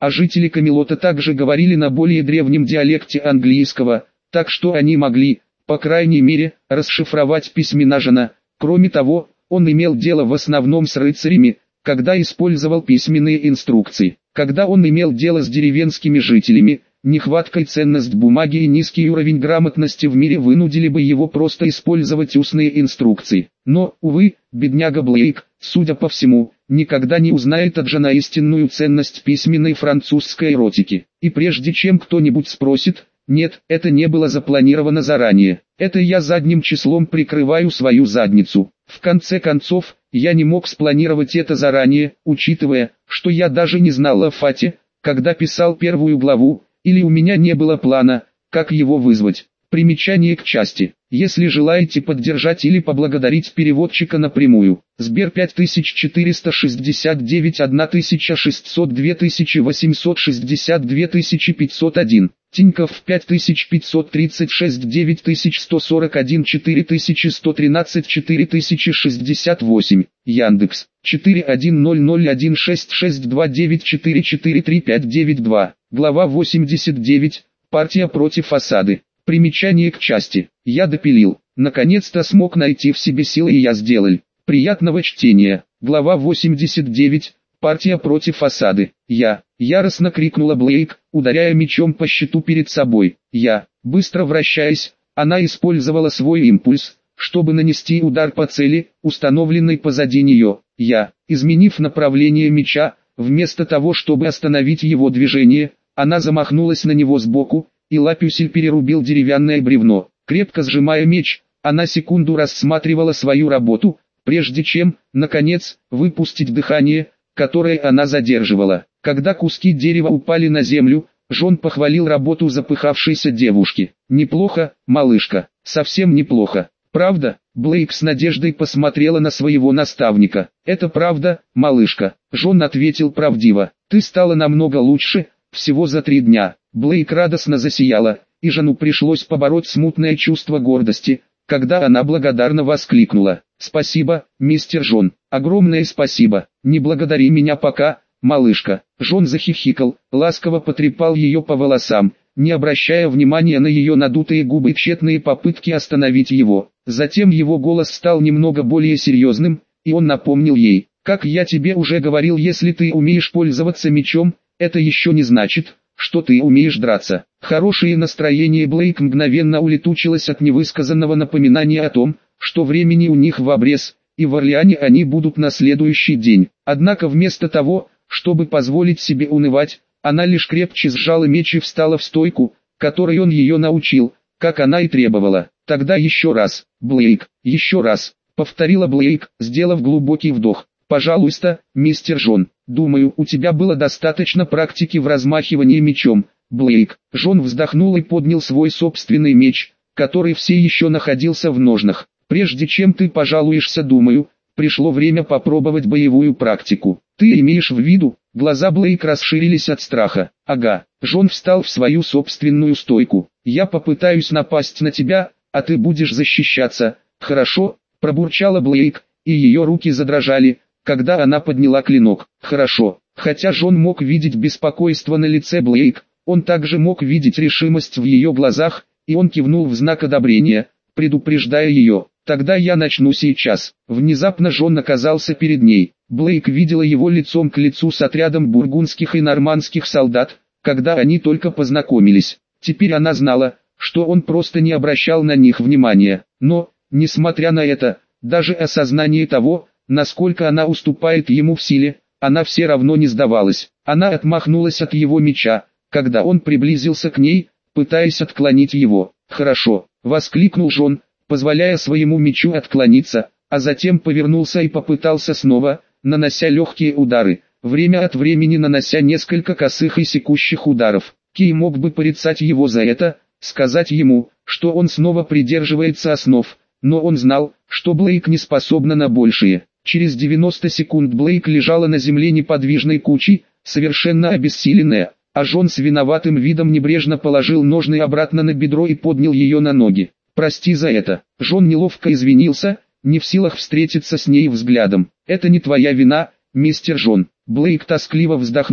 а жители Камелота также говорили на более древнем диалекте английского, так что они могли, по крайней мере, расшифровать письмена Жана. Кроме того, он имел дело в основном с рыцарями, когда использовал письменные инструкции. Когда он имел дело с деревенскими жителями, нехватка и ценность бумаги и низкий уровень грамотности в мире вынудили бы его просто использовать устные инструкции. Но, увы, бедняга Блейк, судя по всему, никогда не узнает от Жана истинную ценность письменной французской эротики. И прежде чем кто-нибудь спросит, нет, это не было запланировано заранее. Это я задним числом прикрываю свою задницу. В конце концов, я не мог спланировать это заранее, учитывая, что я даже не знал о Фате, когда писал первую главу, или у меня не было плана, как его вызвать. Примечание к части. Если желаете поддержать или поблагодарить переводчика напрямую, Сбер пять тысяч четыреста шестьдесят девять тысяча шестьсот два тысячи восемьсот шестьдесят два тысячи пятьсот один, Тинькофф пять тысяч пятьсот тридцать шесть девять тысяч сто сорок один четыре тысячи сто тринадцать четыре тысячи шестьдесят восемь, Яндекс четыре один ноль ноль один шесть шесть два девять четыре четыре три пять девять два, глава восемьдесят девять, партия против осады. Примечание к части. Я допилил. Наконец-то смог найти в себе силы, и я сделал. Приятного чтения. Глава восемьдесят девять. Партия против осады. Я. Яростно крикнула Блейк, ударяя мечом по щиту перед собой. Я. Быстро вращаясь, она использовала свой импульс, чтобы нанести удар по цели, установленной позади нее. Я. Изменив направление меча, вместо того чтобы остановить его движение, она замахнулась на него сбоку, и Лапюсель перерубил деревянное бревно. Крепко сжимая меч, она секунду рассматривала свою работу, прежде чем, наконец, выпустить дыхание, которое она задерживала. Когда куски дерева упали на землю, Жон похвалил работу запыхавшейся девушки. «Неплохо, малышка, совсем неплохо. Правда?» Блейк с надеждой посмотрела на своего наставника. «Это правда, малышка», Жон ответил правдиво. «Ты стала намного лучше, всего за три дня». Блейк радостно засияла, и Жану пришлось побороть смутное чувство гордости, когда она благодарно воскликнула: «Спасибо, мистер Жон, огромное спасибо, не благодари меня пока, малышка». Жон захихикал, ласково потрепал ее по волосам, не обращая внимания на ее надутые губы и тщетные попытки остановить его. Затем его голос стал немного более серьезным, и он напомнил ей: «Как я тебе уже говорил, если ты умеешь пользоваться мечом, это еще не значит, что ты умеешь драться». Хорошее настроение Блейк мгновенно улетучилось от невысказанного напоминания о том, что времени у них в обрез, и в Орлеане они будут на следующий день. Однако вместо того, чтобы позволить себе унывать, она лишь крепче сжала меч и встала в стойку, которой он ее научил, как она и требовала. «Тогда еще раз, Блейк, еще раз», — повторила Блейк, сделав глубокий вдох. «Пожалуйста, мистер Жон, думаю, у тебя было достаточно практики в размахивании мечом, Блейк». Жон вздохнул и поднял свой собственный меч, который все еще находился в ножнах. «Прежде чем ты пожалуешься, думаю, пришло время попробовать боевую практику. Ты имеешь в виду?» Глаза Блейк расширились от страха. «Ага». Жон встал в свою собственную стойку. «Я попытаюсь напасть на тебя, а ты будешь защищаться, хорошо?» Пробурчала Блейк, и ее руки задрожали, когда она подняла клинок. «Хорошо». Хотя Жон мог видеть беспокойство на лице Блейк, он также мог видеть решимость в ее глазах, и он кивнул в знак одобрения, предупреждая ее: «Тогда я начну сейчас». Внезапно Жон оказался перед ней. Блейк видела его лицом к лицу с отрядом бургундских и нормандских солдат, когда они только познакомились. Теперь она знала, что он просто не обращал на них внимания. Но, несмотря на это, даже осознание того, насколько она уступает ему в силе, она все равно не сдавалась. Она отмахнулась от его меча, когда он приблизился к ней, пытаясь отклонить его. «Хорошо», — воскликнул Жон, позволяя своему мечу отклониться, а затем повернулся и попытался снова, нанося легкие удары, время от времени нанося несколько косых и секущих ударов. Кей мог бы порицать его за это, сказать ему, что он снова придерживается основ, но он знал, что Блейк не способна на большее. Через девяносто секунд Блейк лежала на земле неподвижной кучей, совершенно обессиленная, а Жон с виноватым видом небрежно положил ножны обратно на бедро и поднял ее на ноги. «Прости за это». Жон неловко извинился, не в силах встретиться с ней взглядом. «Это не твоя вина, мистер Жон». Блейк тоскливо вздохнула,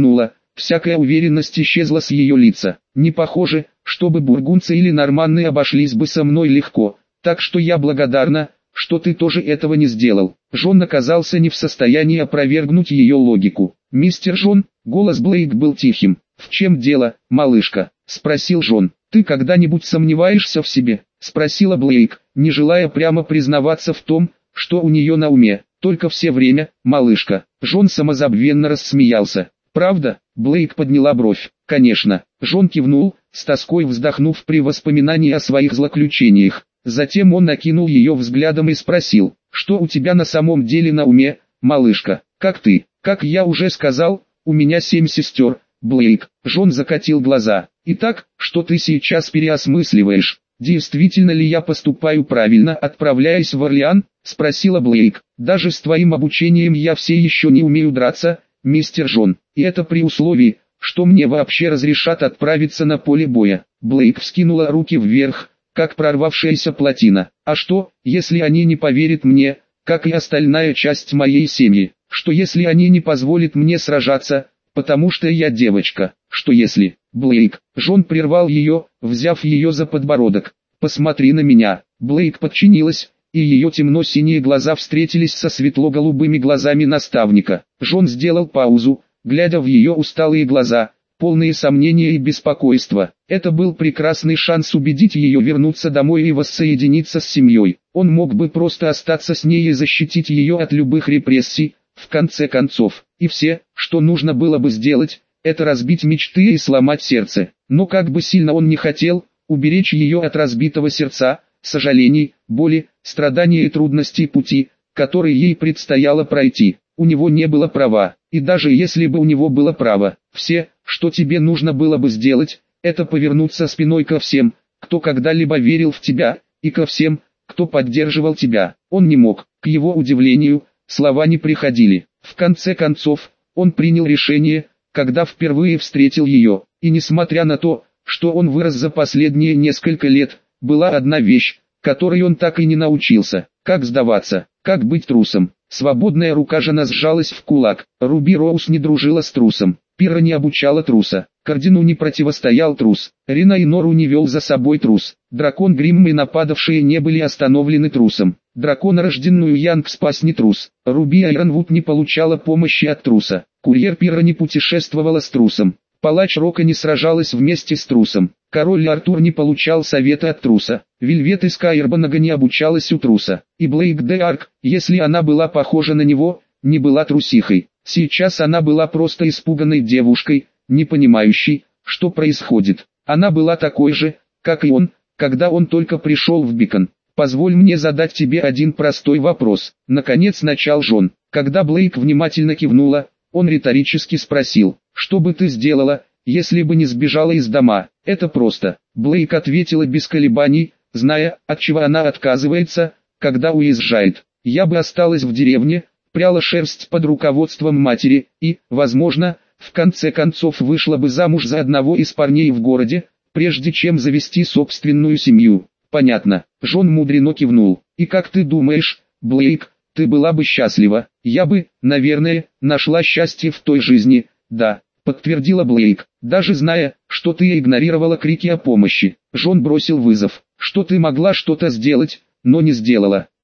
всякая уверенность исчезла с ее лица. Не похоже, чтобы бургунцы или норманны обошлись бы со мной легко, так что я благодарна, что ты тоже этого не сделал. Джон оказался не в состоянии опровергнуть ее логику. «Мистер Джон», голос Блейк был тихим. «В чем дело, малышка?» – спросил Джон. «Ты когда-нибудь сомневаешься в себе?» – спросила Блейк, не желая прямо признаваться в том, что у нее на уме. «Только все время, малышка». Джон самозабвенно рассмеялся. «Правда?» – Блейк подняла бровь. «Конечно». Джон кивнул, с тоской вздохнув при воспоминании о своих злоключениях. Затем он накинул ее взглядом и спросил: «Что у тебя на самом деле на уме, малышка?» «Как ты?» «Как я уже сказал, у меня семь сестер, Блейк». Джон закатил глаза. «Итак, что ты сейчас переосмысливаешь? Действительно ли я поступаю правильно, отправляясь в Орлеан?» – спросила Блейк. «Даже с твоим обучением я все еще не умею драться, мистер Джон. И это при условии, что мне вообще разрешат отправиться на поле боя». Блейк вскинула руки вверх, как прорвавшаяся плотина. «А что, если они не поверят мне, как и остальная часть моей семьи? Что если они не позволят мне сражаться, потому что я девочка? Что если...» «Блейк», Джон прервал ее, взяв ее за подбородок. «Посмотри на меня». Блейк подчинилась, и ее темно-синие глаза встретились со светло-голубыми глазами наставника. Джон сделал паузу, глядя в ее усталые глаза, полные сомнения и беспокойства. Это был прекрасный шанс убедить ее вернуться домой и воссоединиться с семьей. Он мог бы просто остаться с ней и защитить ее от любых репрессий, в конце концов. И все, что нужно было бы сделать, это разбить мечты и сломать сердце. Но как бы сильно он не хотел, уберечь ее от разбитого сердца, сожалений, боли, страданий и трудностей пути, который ей предстояло пройти. У него не было права, и даже если бы у него было право, все, что тебе нужно было бы сделать, это повернуться спиной ко всем, кто когда-либо верил в тебя, и ко всем, кто поддерживал тебя. Он не мог, к его удивлению, слова не приходили. В конце концов, он принял решение, когда впервые встретил ее, и несмотря на то, что он вырос за последние несколько лет, была одна вещь, которой он так и не научился: как сдаваться, как быть трусом. Свободная рука жена сжалась в кулак. Руби Роуз не дружила с трусом, Пира не обучала труса, Кардину не противостоял трус, Рина и Нору не вел за собой трус, дракон Гримм и нападавшие не были остановлены трусом, драконорожденную Янг спас не трус, Руби Айронвуд не получала помощи от труса, курьер Пира не путешествовала с трусом, палач Рока не сражалась вместе с трусом, король Артур не получал совета от труса, Вельвет из Каирбанага не обучалась у труса, и Блейк де Арк, если она была похожа на него, не была трусихой. Сейчас она была просто испуганной девушкой, не понимающей, что происходит. Она была такой же, как и он, когда он только пришел в Бикон. «Позволь мне задать тебе один простой вопрос», — наконец начал Джон. Когда Блейк внимательно кивнула, он риторически спросил: «Что бы ты сделала, если бы не сбежала из дома?» «Это просто», — Блейк ответила без колебаний, зная, от чего она отказывается, когда уезжает. «Я бы осталась в деревне, пряла шерсть под руководством матери и, возможно, в конце концов вышла бы замуж за одного из парней в городе, прежде чем завести собственную семью». «Понятно», — Джон мудрено кивнул. «И как ты думаешь, Блейк, ты была бы счастлива?» «Я бы, наверное, нашла счастье в той жизни, да», — подтвердила Блейк, «даже зная, что ты игнорировала крики о помощи». Джон бросил вызов. «Что ты могла что-то сделать, но не сделала?»